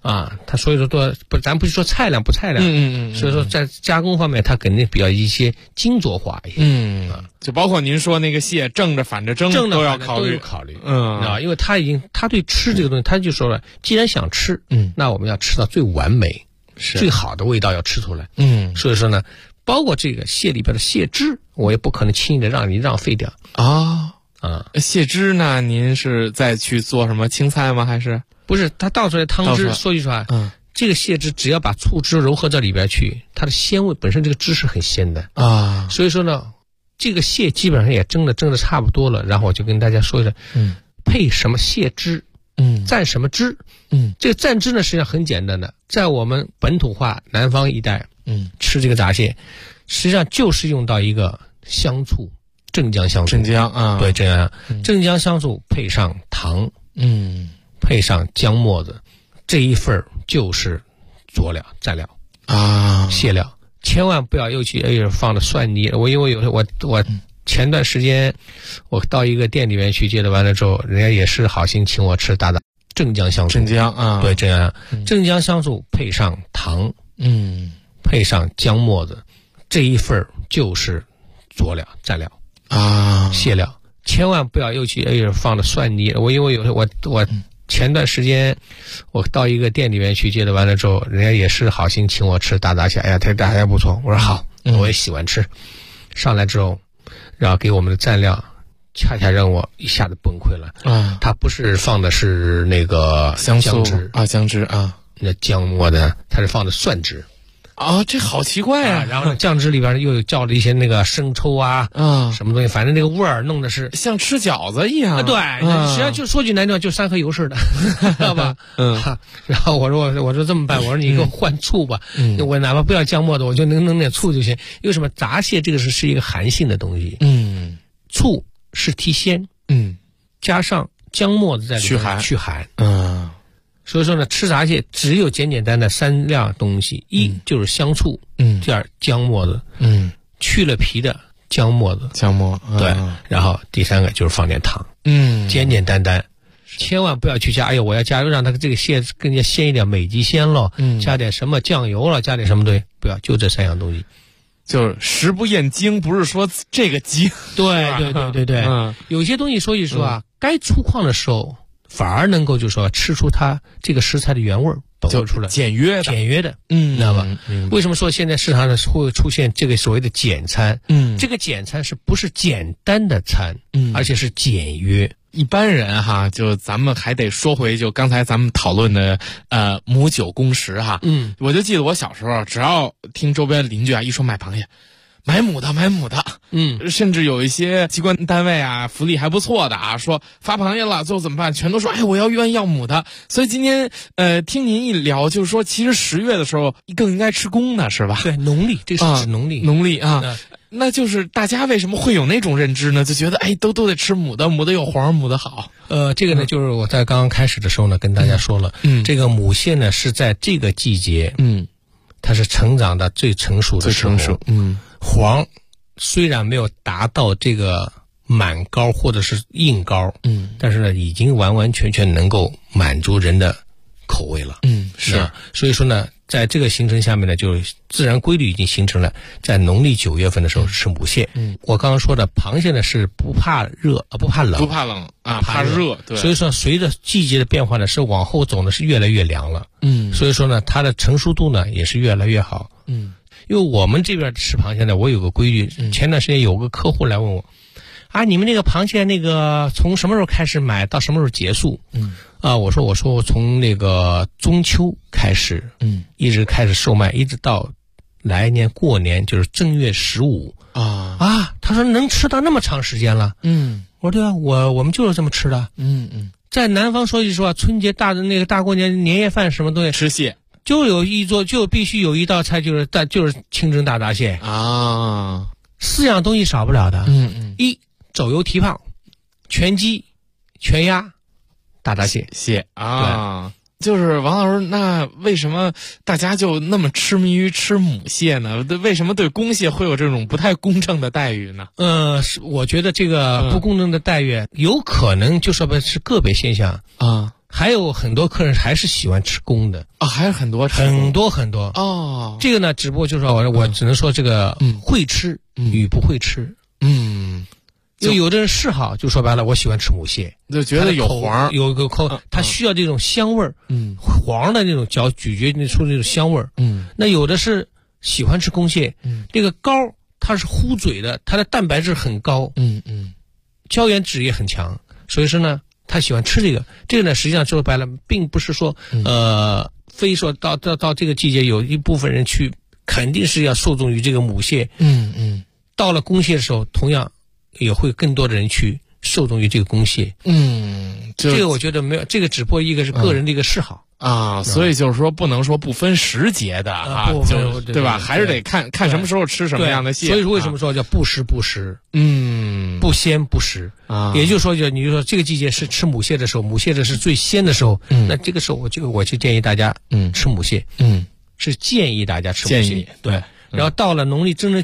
啊，它所以说咱不是说菜量不菜量，所以说在加工方面，它肯定比较一些精琢化一些， 就包括您说那个蟹正着反着蒸都要考虑， 啊，因为他对吃这个东西，他就说了，既然想吃，那我们要吃到最完美、最好的味道要吃出来，所以说呢，包括这个蟹里边的蟹汁，我也不可能轻易的让你浪费掉啊。蟹汁呢？您是再去做什么青菜吗？还是不是？它倒出来汤汁，说句实话，这个蟹汁只要把醋汁揉合到里边去，它的鲜味本身这个汁是很鲜的啊。所以说呢，这个蟹基本上也蒸的差不多了，然后我就跟大家说一下，配什么蟹汁，蘸什么汁，这个蘸汁呢实际上很简单的，在我们本土化南方一带，吃这个闸蟹，实际上就是用到一个香醋。镇江香醋，对，镇江香醋配上糖，配上姜末子，这一份就是佐料蘸料啊，蟹料，千万不要又去放的蒜泥。因为我前段时间我到一个店里面去接的完了之后，人家也是好心请我吃镇江香醋，对，镇江香醋配上糖，配上姜末子，这一份就是佐料蘸料。啊，蟹料，千万不要又去放的蒜泥。因为我前段时间我到一个店里面去接的完了之后，人家也是好心请我吃大闸蟹，这大闸蟹不错，我说好，我也喜欢吃。上来之后，然后给我们的蘸料，恰恰让我一下子崩溃了。他不是放的是那个香汁啊，姜汁啊， 那姜末的，他是放的蒜汁。 这好奇怪啊！ 然后呢，酱汁里边又叫了一些那个生抽啊，什么东西，反正那个味儿弄的是像吃饺子一样。 对，实际上就说句难听，就三合油似的，知道吧？然后我说这么办，我说你给我换醋吧，我哪怕不要姜末的，我就能弄点醋就行。因为什么？闸蟹这个是一个寒性的东西，醋是提鲜，加上姜末子在里面去寒，所以说呢，吃闸蟹只有简简单的3样东西，一就是香醋，第二姜末子，去了皮的姜末，对，然后第3个就是放点糖，简简单单，千万不要去加，我要加让它这个蟹更加鲜一点，美极鲜了，加点什么酱油了，加点什么东西，不要，就这3样东西。 就是食不厌精，不是说这个精， 对，有些东西说一说啊，该粗犷的时候。反而能够就是说吃出它这个食材的原味儿，就出来简约的，知道吧？为什么说现在市场上会出现这个所谓的简餐？这个简餐是不是简单的餐？而且是简约。 一般人哈，就咱们还得说回就刚才咱们讨论的母酒公食哈。我就记得我小时候，只要听周边邻居一说买螃蟹。买母的，甚至有一些机关单位啊，福利还不错的啊，说发螃蟹了，最后怎么办？全都说，我愿意要母的。所以今天，听您一聊，就是说，其实10月的时候更应该吃公的，是吧？ 对，农历，这是指农历啊。那就是大家为什么会有那种认知呢？就觉得，都得吃母的，母的有黄，母的好。 这个呢，就是我在刚刚开始的时候呢，跟大家说了，这个母蟹呢是在这个季节，它是成长的最成熟的时候，黄虽然没有达到这个满高或者是硬高，但是呢，已经完完全全能够满足人的口味了。 是。 所以说呢，在这个形成下面呢，就自然规律已经形成了，在农历9月份的时候吃母蟹。我刚刚说的螃蟹呢是不怕热不怕冷啊，怕热。对。 所以说，随着季节的变化呢，是往后走呢是越来越凉了。所以说呢，它的成熟度呢也是越来越好。因为我们这边吃螃蟹呢，我有个规律。前段时间有个客户来问我，你们那个螃蟹那个从什么时候开始买到什么时候结束？我说我从那个中秋开始，一直开始售卖，一直到来年过年，就是正月15他说能吃到那么长时间了。我说对啊，我们就是这么吃的。在南方说句实话，春节大过年年夜饭什么东西吃蟹。 就必须有一道菜，就是清蒸大闸蟹啊，4样东西少不了的。一走油蹄膀，全鸡、全鸭、大闸蟹啊。就是王老师，那为什么大家就那么痴迷于吃母蟹呢？为什么对公蟹会有这种不太公正的待遇呢？ 我觉得这个不公正的待遇有可能就说是个别现象啊。 还有很多客人还是喜欢吃公的啊，还有很多哦。这个呢，只不过就是说我只能说这个会吃与不会吃，就有的人嗜好，就说白了，我喜欢吃母蟹， 就觉得有黄， 有个口，它需要这种香味儿，黄的那种嚼嚼出那种香味儿，那有的是喜欢吃公蟹，这个膏它是糊嘴的，它的蛋白质很高，胶原质也很强，所以说呢。他喜欢吃这个呢，实际上说白了，并不是说非说到这个季节有一部分人去，肯定是要受众于这个母蟹。到了公蟹的时候，同样也会更多的人去受众于这个公蟹。这个我觉得没有，这个只不过一个是个人的一个嗜好。 所以就是说不能说不分时节的就对吧？还是得看什么时候吃什么样的蟹。 所以为什么说叫不时不食？不鲜不食也就是说，你就说这个季节是吃母蟹的时候，母蟹的是最鲜的时候。那这个时候我就建议大家吃母蟹。是建议大家吃母蟹。对。然后到了农历真正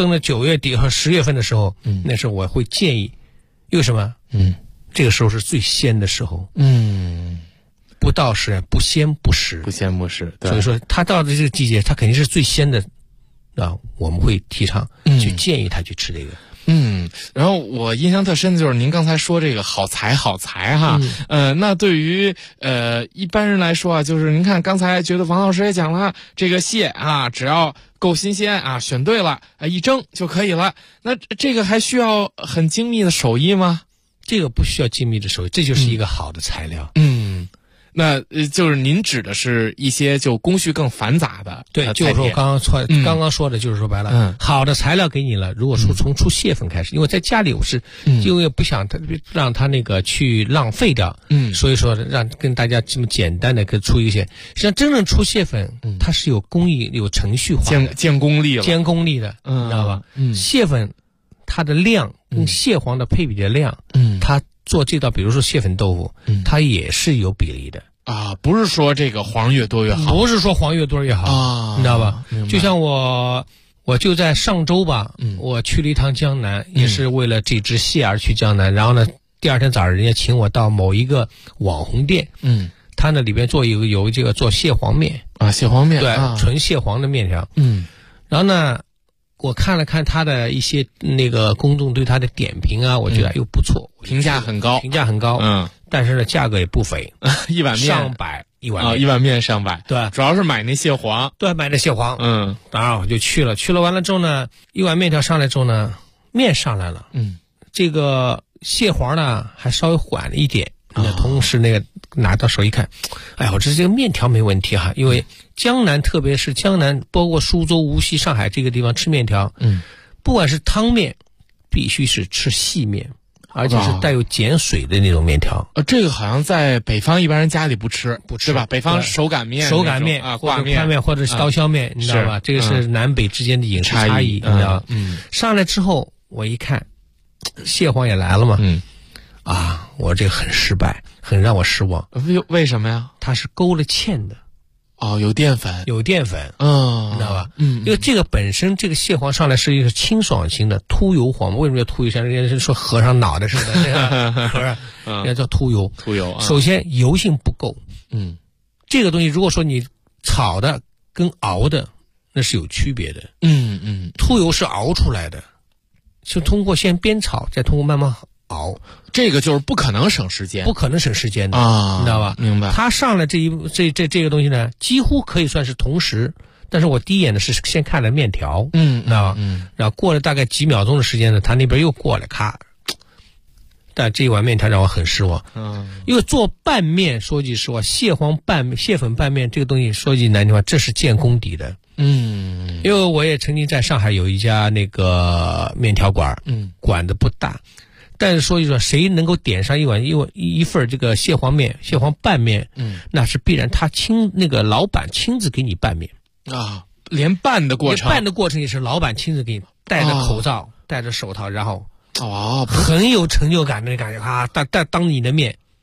9月底和10月份的时候，那时候我会建议，为什么？这个时候是最鲜的时候。不到时不鲜不食，所以说他到了这个季节，他肯定是最鲜的我们会提倡去建议他去吃这个。 然后我印象特深的就是您刚才说这个好材哈，那对于一般人来说就是您看刚才觉得王老师也讲了，这个蟹只要够新鲜选对了一蒸就可以了。那这个还需要很精密的手艺吗？ 这个不需要精密的手艺，这就是一个好的材料。 那就是您指的是一些就工序更繁杂的， 对，就是说刚刚说的，就是说白了，好的材料给你了。如果说从出蟹粉开始，因为在家里我是因为不想让他那个去浪费掉，所以说跟大家这么简单的给出一些。实际上真正出蟹粉，它是有工艺、有程序化的见功力的， 你知道吧？蟹粉它的量跟蟹黄的配比的量，它做这道，比如说蟹粉豆腐，它也是有比例的不是说这个黄越多越好， 不是说黄越多越好你知道吧？就像我就在上周吧，我去了一趟江南，也是为了这只蟹而去江南。然后呢，第二天早上人家请我到某一个网红店，他那里边有这个做蟹黄面蟹黄面对，纯蟹黄的面条，然后呢。我看了看他的一些那个公众对他的点评我觉得又不错， 评价很高， 但是呢价格也不菲， 一碗面上百，一碗面一碗面上百， 对， 主要是买那蟹黄， 对，买那蟹黄，当然我就去了完了之后呢，一碗面条上来之后呢，面上来了，这个蟹黄呢还稍微缓了一点。同时那个拿到手一看，我这个面条没问题因为江南，特别是江南，包括苏州、无锡、上海这个地方吃面条，不管是汤面，必须是吃细面，而且是带有碱水的那种面条。 这个好像在北方一般人家里不吃对吧？北方手擀面挂面或者是刀削面，你知道吧？这个是南北之间的饮食差异，你知道吧？上来之后我一看，蟹黄也来了嘛，我这个很失败，很让我失望。 为什么呀？ 它是勾了芡的。 有淀粉， 你知道吧？因为这个本身这个蟹黄上来是一个清爽型的秃油黄，为什么叫秃油？像人家说和尚脑袋似的，不是？人家叫秃油。首先油性不够。这个东西如果说你炒的跟熬的，那是有区别的。秃油是熬出来的，就通过先煸炒，再通过慢慢熬， 这个就是不可能省时间的， 你知道吧？ 明白。 他上来这个东西呢，几乎可以算是同时，但是我第一眼呢是先看了面条，知道吧？然后过了大概几秒钟的时间呢，他那边又过来咔，但这一碗面条让我很失望。因为做拌面，说句实话，蟹粉拌面这个东西，说句难听话，这是见功底的。因为我也曾经在上海有一家那个面条馆，馆子不大。但是说句实话，谁能够点上一份这个蟹黄拌面，那是必然那个老板亲自给你拌面连拌的过程也是老板亲自给你戴着口罩、戴着手套，然后很有成就感的感觉当你的面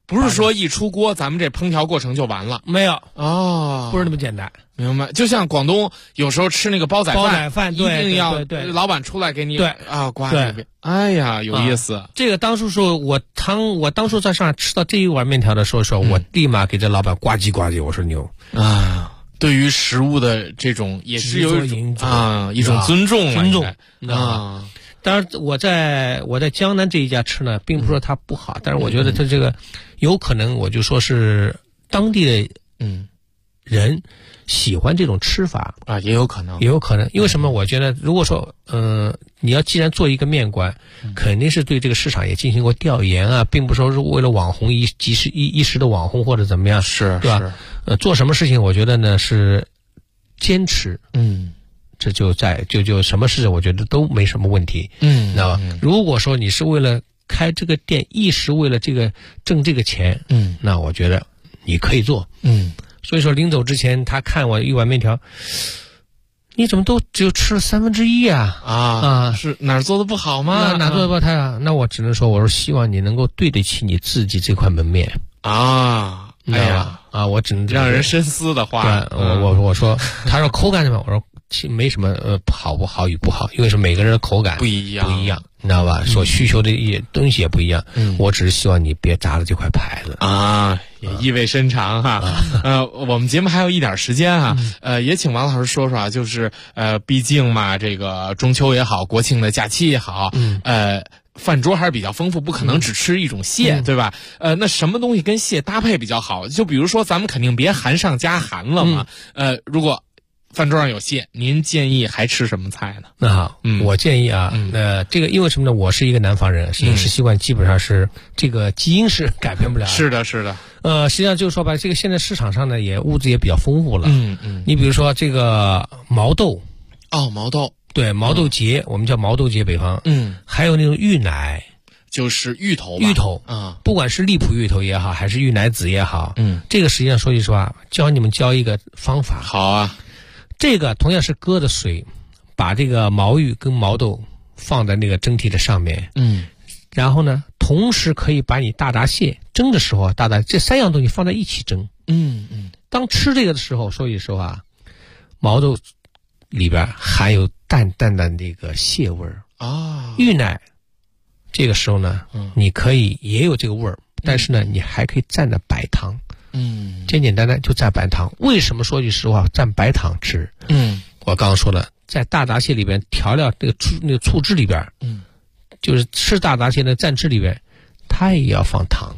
不是说一出锅咱们这烹调过程就完了， 没有哦， 不是那么简单。 明白，就像广东有时候吃那个煲仔饭， 一定要对老板出来给你对啊刮一遍。哎呀，有意思。 这个当初说我当初在上海吃到这一碗面条的时候，我立马给这老板呱唧呱唧，我说牛啊。对于食物的这种也是有一种尊重啊。当然，我在江南这一家吃呢，并不是说它不好，但是我觉得它这个有可能，我就说是当地的人喜欢这种吃法啊，也有可能， 因为什么？我觉得如果说你要既然做一个面馆，肯定是对这个市场也进行过调研啊，并不是说是为了网红一时的网红或者怎么样， 是对吧？做什么事情，我觉得呢是坚持，这就什么事情，我觉得都没什么问题，知道吧？如果说你是为了开这个店，一时为了这个挣这个钱，那我觉得你可以做，所以说临走之前，他看我一碗面条，你怎么都只有吃了1/3啊？ 是哪儿做的不好吗？ 哪做的不好啊？那我只能说，我说希望你能够对得起你自己这块门面啊。哎呀我只能让人深思的话。 我说，他说口感怎么？我说没什么好不好与不好，因为是每个人的口感不一样， 你知道吧？所需求的东西也不一样。我只是希望你别砸了这块牌子啊，也意味深长哈。我们节目还有一点时间哈，也请王老师说说啊，就是毕竟嘛，这个中秋也好，国庆的假期也好，饭桌还是比较丰富，不可能只吃一种蟹，对吧？那什么东西跟蟹搭配比较好？就比如说，咱们肯定别寒上加寒了嘛。如果饭桌上有蟹，您建议还吃什么菜呢？ 那好，我建议啊，这个因为什么呢？我是一个南方人，饮食习惯基本上是这个基因是改变不了的。 是的，是的。 实际上就是说吧，这个现在市场上呢也物质也比较丰富了。你比如说这个毛豆。 毛豆。 对，毛豆节，我们叫毛豆节，北方。还有那种芋奶， 就是芋头啊，不管是荔浦芋头也好，还是芋奶子也好，这个实际上说句实话，教你们一个方法。 好啊， 这个同样是搁的水，把这个毛芋跟毛豆放在那个蒸屉的上面，然后呢，同时可以把你大闸蟹蒸的时候，这3样东西放在一起蒸，当吃这个的时候，说句实话，毛豆里边含有淡淡的那个蟹味儿啊， 芋奶这个时候呢，你可以也有这个味儿，但是呢，你还可以蘸着白糖，简简单单就蘸白糖。为什么说句实话蘸白糖吃？我刚刚说了，在大闸蟹里边调料那个醋汁里边，就是吃大闸蟹的蘸汁里边，它也要放糖。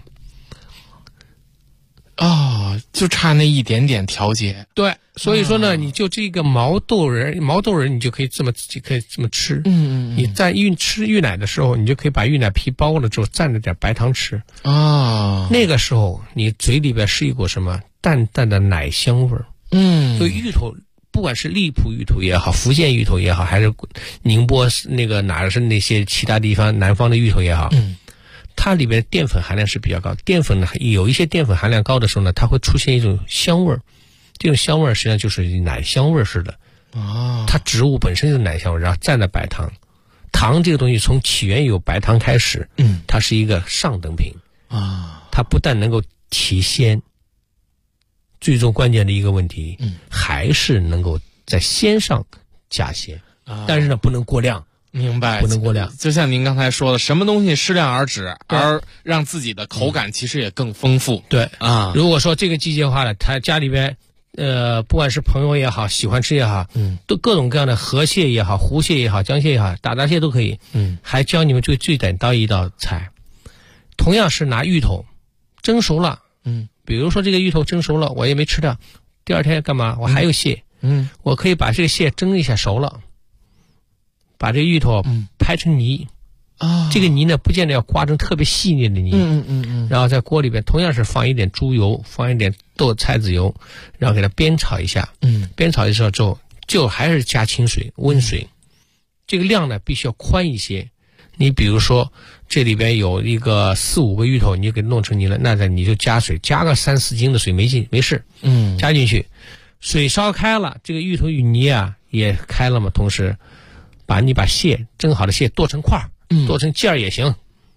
就差那一点点调节。 对，所以说呢，你就这个毛豆仁，你就可以这么吃。你在吃芋奶的时候，你就可以把芋奶皮剥了之后蘸着点白糖吃。那个时候你嘴里边是一股什么淡淡的奶香味儿。所以芋头，不管是荔浦芋头也好，福建芋头也好，还是宁波那个哪是那些其他地方南方的芋头也好，它里边淀粉含量是比较高，淀粉呢有一些淀粉含量高的时候呢，它会出现一种香味儿，这种香味儿实际上就是奶香味儿似的。它植物本身就是奶香味儿，然后蘸着白糖。糖这个东西从起源有白糖开始，它是一个上等品它不但能够提鲜，最终关键的一个问题，还是能够在鲜上加鲜，但是呢不能过量。 明白， 不能过量。 就像您刚才说的，什么东西适量而止，而让自己的口感其实也更丰富。 对啊，如果说这个季节的话呢，他家里边不管是朋友也好，喜欢吃也好，都各种各样的河蟹也好，湖蟹也好，江蟹也好，大闸蟹都可以。还教你们最简单一道菜，同样是拿芋头蒸熟了。比如说这个芋头蒸熟了，我也没吃掉，第二天干嘛？我还有蟹。我可以把这个蟹蒸一下熟了。把这芋头拍成泥，这个泥呢不见得要刮成特别细腻的泥，然后在锅里边同样是放一点猪油，放一点豆菜籽油，然后给它煸炒一下，煸炒一下之后，就还是加清水、温水，这个量呢必须要宽一些。你比如说这里边有一个4-5个芋头，你就给弄成泥了，那你就加水，加个3-4斤的水没事，加进去，水烧开了，这个芋头与泥啊也开了嘛，同时。把蟹蒸好的蟹剁成块，剁成件儿也行，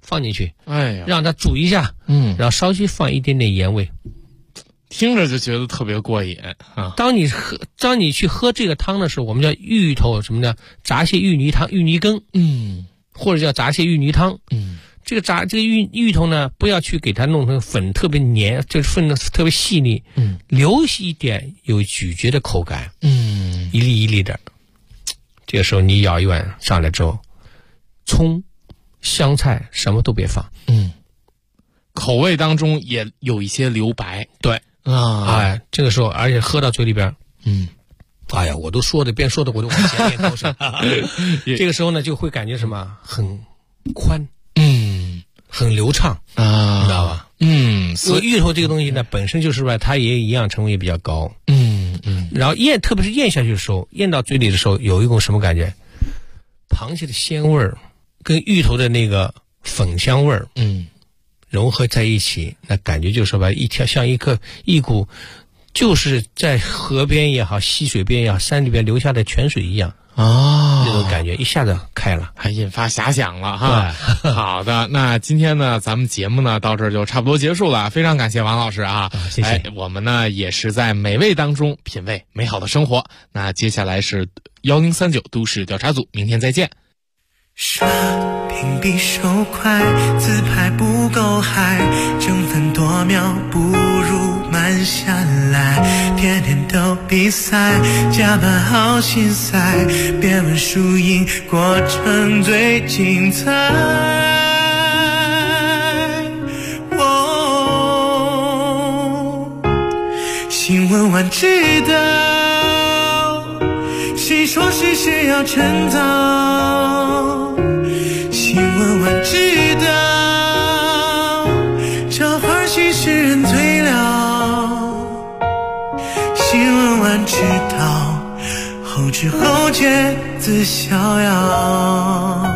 放进去， 哎呀， 让它煮一下，然后稍微放一点点盐味， 听着就觉得特别过瘾啊。 当你去喝这个汤的时候，我们叫芋头什么呢？闸蟹芋泥汤、芋泥羹，或者叫闸蟹芋泥汤，这个芋头呢，不要去给它弄成粉特别黏，就是粉特别细腻，留一点有咀嚼的口感，一粒一粒的。这个时候你舀一碗上来之后，葱、香菜什么都别放， 口味当中也有一些留白， 对啊，这个时候而且喝到嘴里边，哎呀，我都说的边说的我都往前面都是，这个时候呢就会感觉什么很宽，很流畅啊，你知道吧？所以芋头这个东西呢，本身就是吧，它也营养成分也比较高，然后特别是咽下去的时候，咽到嘴里的时候，有一种什么感觉？螃蟹的鲜味儿跟芋头的那个粉香味儿，融合在一起，那感觉就是吧，像一股，就是在河边也好，溪水边也好，山里边流下的泉水一样。那种感觉一下子开了， 还引发遐想了哈。好的，那今天呢，咱们节目呢到这儿就差不多结束了，非常感谢王老师啊， 谢谢。 我们呢也是在美味当中品味美好的生活。那接下来是1039都市调查组，明天再见。 刷屏比手快，自拍不够嗨，争分夺秒不如慢下来，天天都比赛，加班好心塞，别问输赢，过程最精彩。新闻晚知道，谁说谁需要趁早，新闻晚知道，这番息使人醉了，新闻晚知道，后知后觉自逍遥。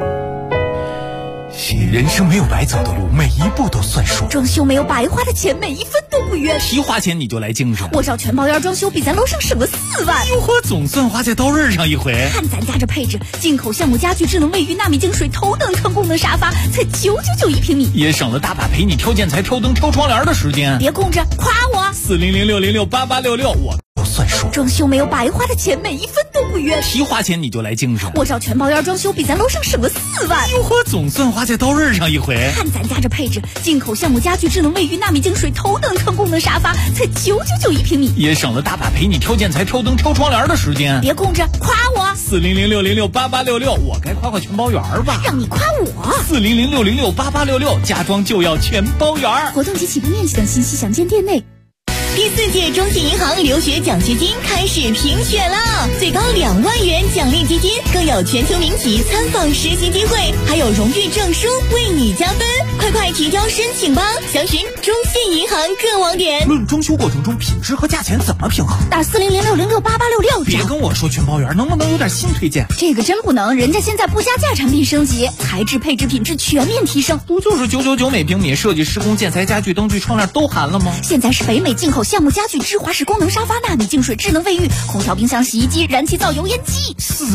人生没有白走的路，每一步都算数。 装修没有白花的钱，每一分都不冤。 提花钱你就来精神， 我找全包院装修比咱楼上省了4万。 哟呵，总算花在刀刃上一回。 看咱家这配置，进口橡木家具、智能卫浴、纳米净水、头等舱功能沙发，才999一平米， 也省了大把陪你挑建材、挑灯、挑窗帘的时间。 别空着，夸我 40060688866，我都算数。 装修没有白花的钱，每一分都不冤。 提花钱你就来精神， 我找全包院装修比咱楼上省了4万。 哟呵，总算花在刀刃上一回。 看咱家这配置，进口橡木家具、智能卫浴、纳米净水、头等舱功能沙发，才999一平米， 也省了大把陪你挑建材、挑灯、挑窗帘的时间。 别空着，夸我 40060688866，我该夸全包园吧？ 让你夸我 40060688866，家装就要全包园。 活动及起步面积等信息详见店内。 第4届中信银行留学奖学金开始评选了，最高2万元奖励基金，更有全球名企参访实习机会，还有荣誉证书为你加分。快提交申请吧，详询中信银行各网点。 论装修过程中品质和价钱怎么平衡？ 打40060688866。 别跟我说全包园，能不能有点新推荐？ 这个真不能，人家现在不加价产品升级，材质配置品质全面提升。 不就是999每平米，设计施工建材家具灯具窗帘都含了吗？ 现在是北美进口橡木家具、芝华士功能沙发、纳米净水、智能卫浴、空调、冰箱、洗衣机、燃气灶、油烟机。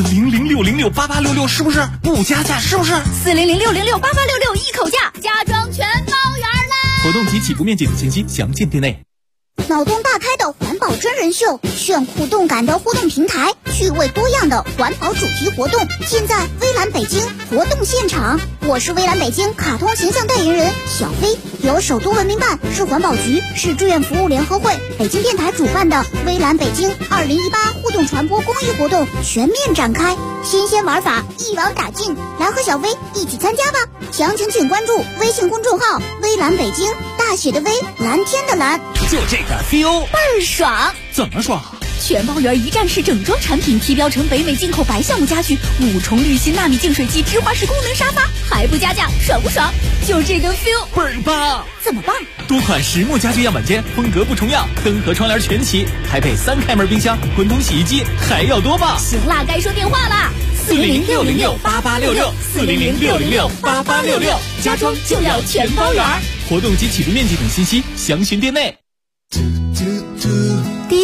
40060688866是不是不加价？是不是 40060688866一口价，家装全包圆啦！ 活动及起步面积等信息详见店内。 脑洞大开的环保真人秀，炫酷动感的互动平台，趣味多样的环保主题活动，现在微蓝北京活动现场。我是微蓝北京卡通形象代言人小飞，由首都文明办、市环保局、市志愿服务联合会、北京电台主办的微蓝北京2018互动传播公益活动全面展开，新鲜玩法一网打尽，来和小飞一起参加吧！详情请关注微信公众号微蓝北京，大写的微，蓝天的蓝。 就这个 feel 倍儿爽！ 怎么爽？ 全包园一站式整装产品，提标成北美进口白橡木家具，5重滤芯纳米净水机，芝华士功能沙发，还不加价，爽不爽？就这个 feel 倍儿棒！ 怎么棒？ 多款实木家具样板间，风格不重样，灯和窗帘全齐，还配3开门冰箱、滚筒洗衣机，还要多棒！ 行啦，该说电话啦 ！40060688866，40060688866，家装就要全包园。活动及起步面积等信息详询店内。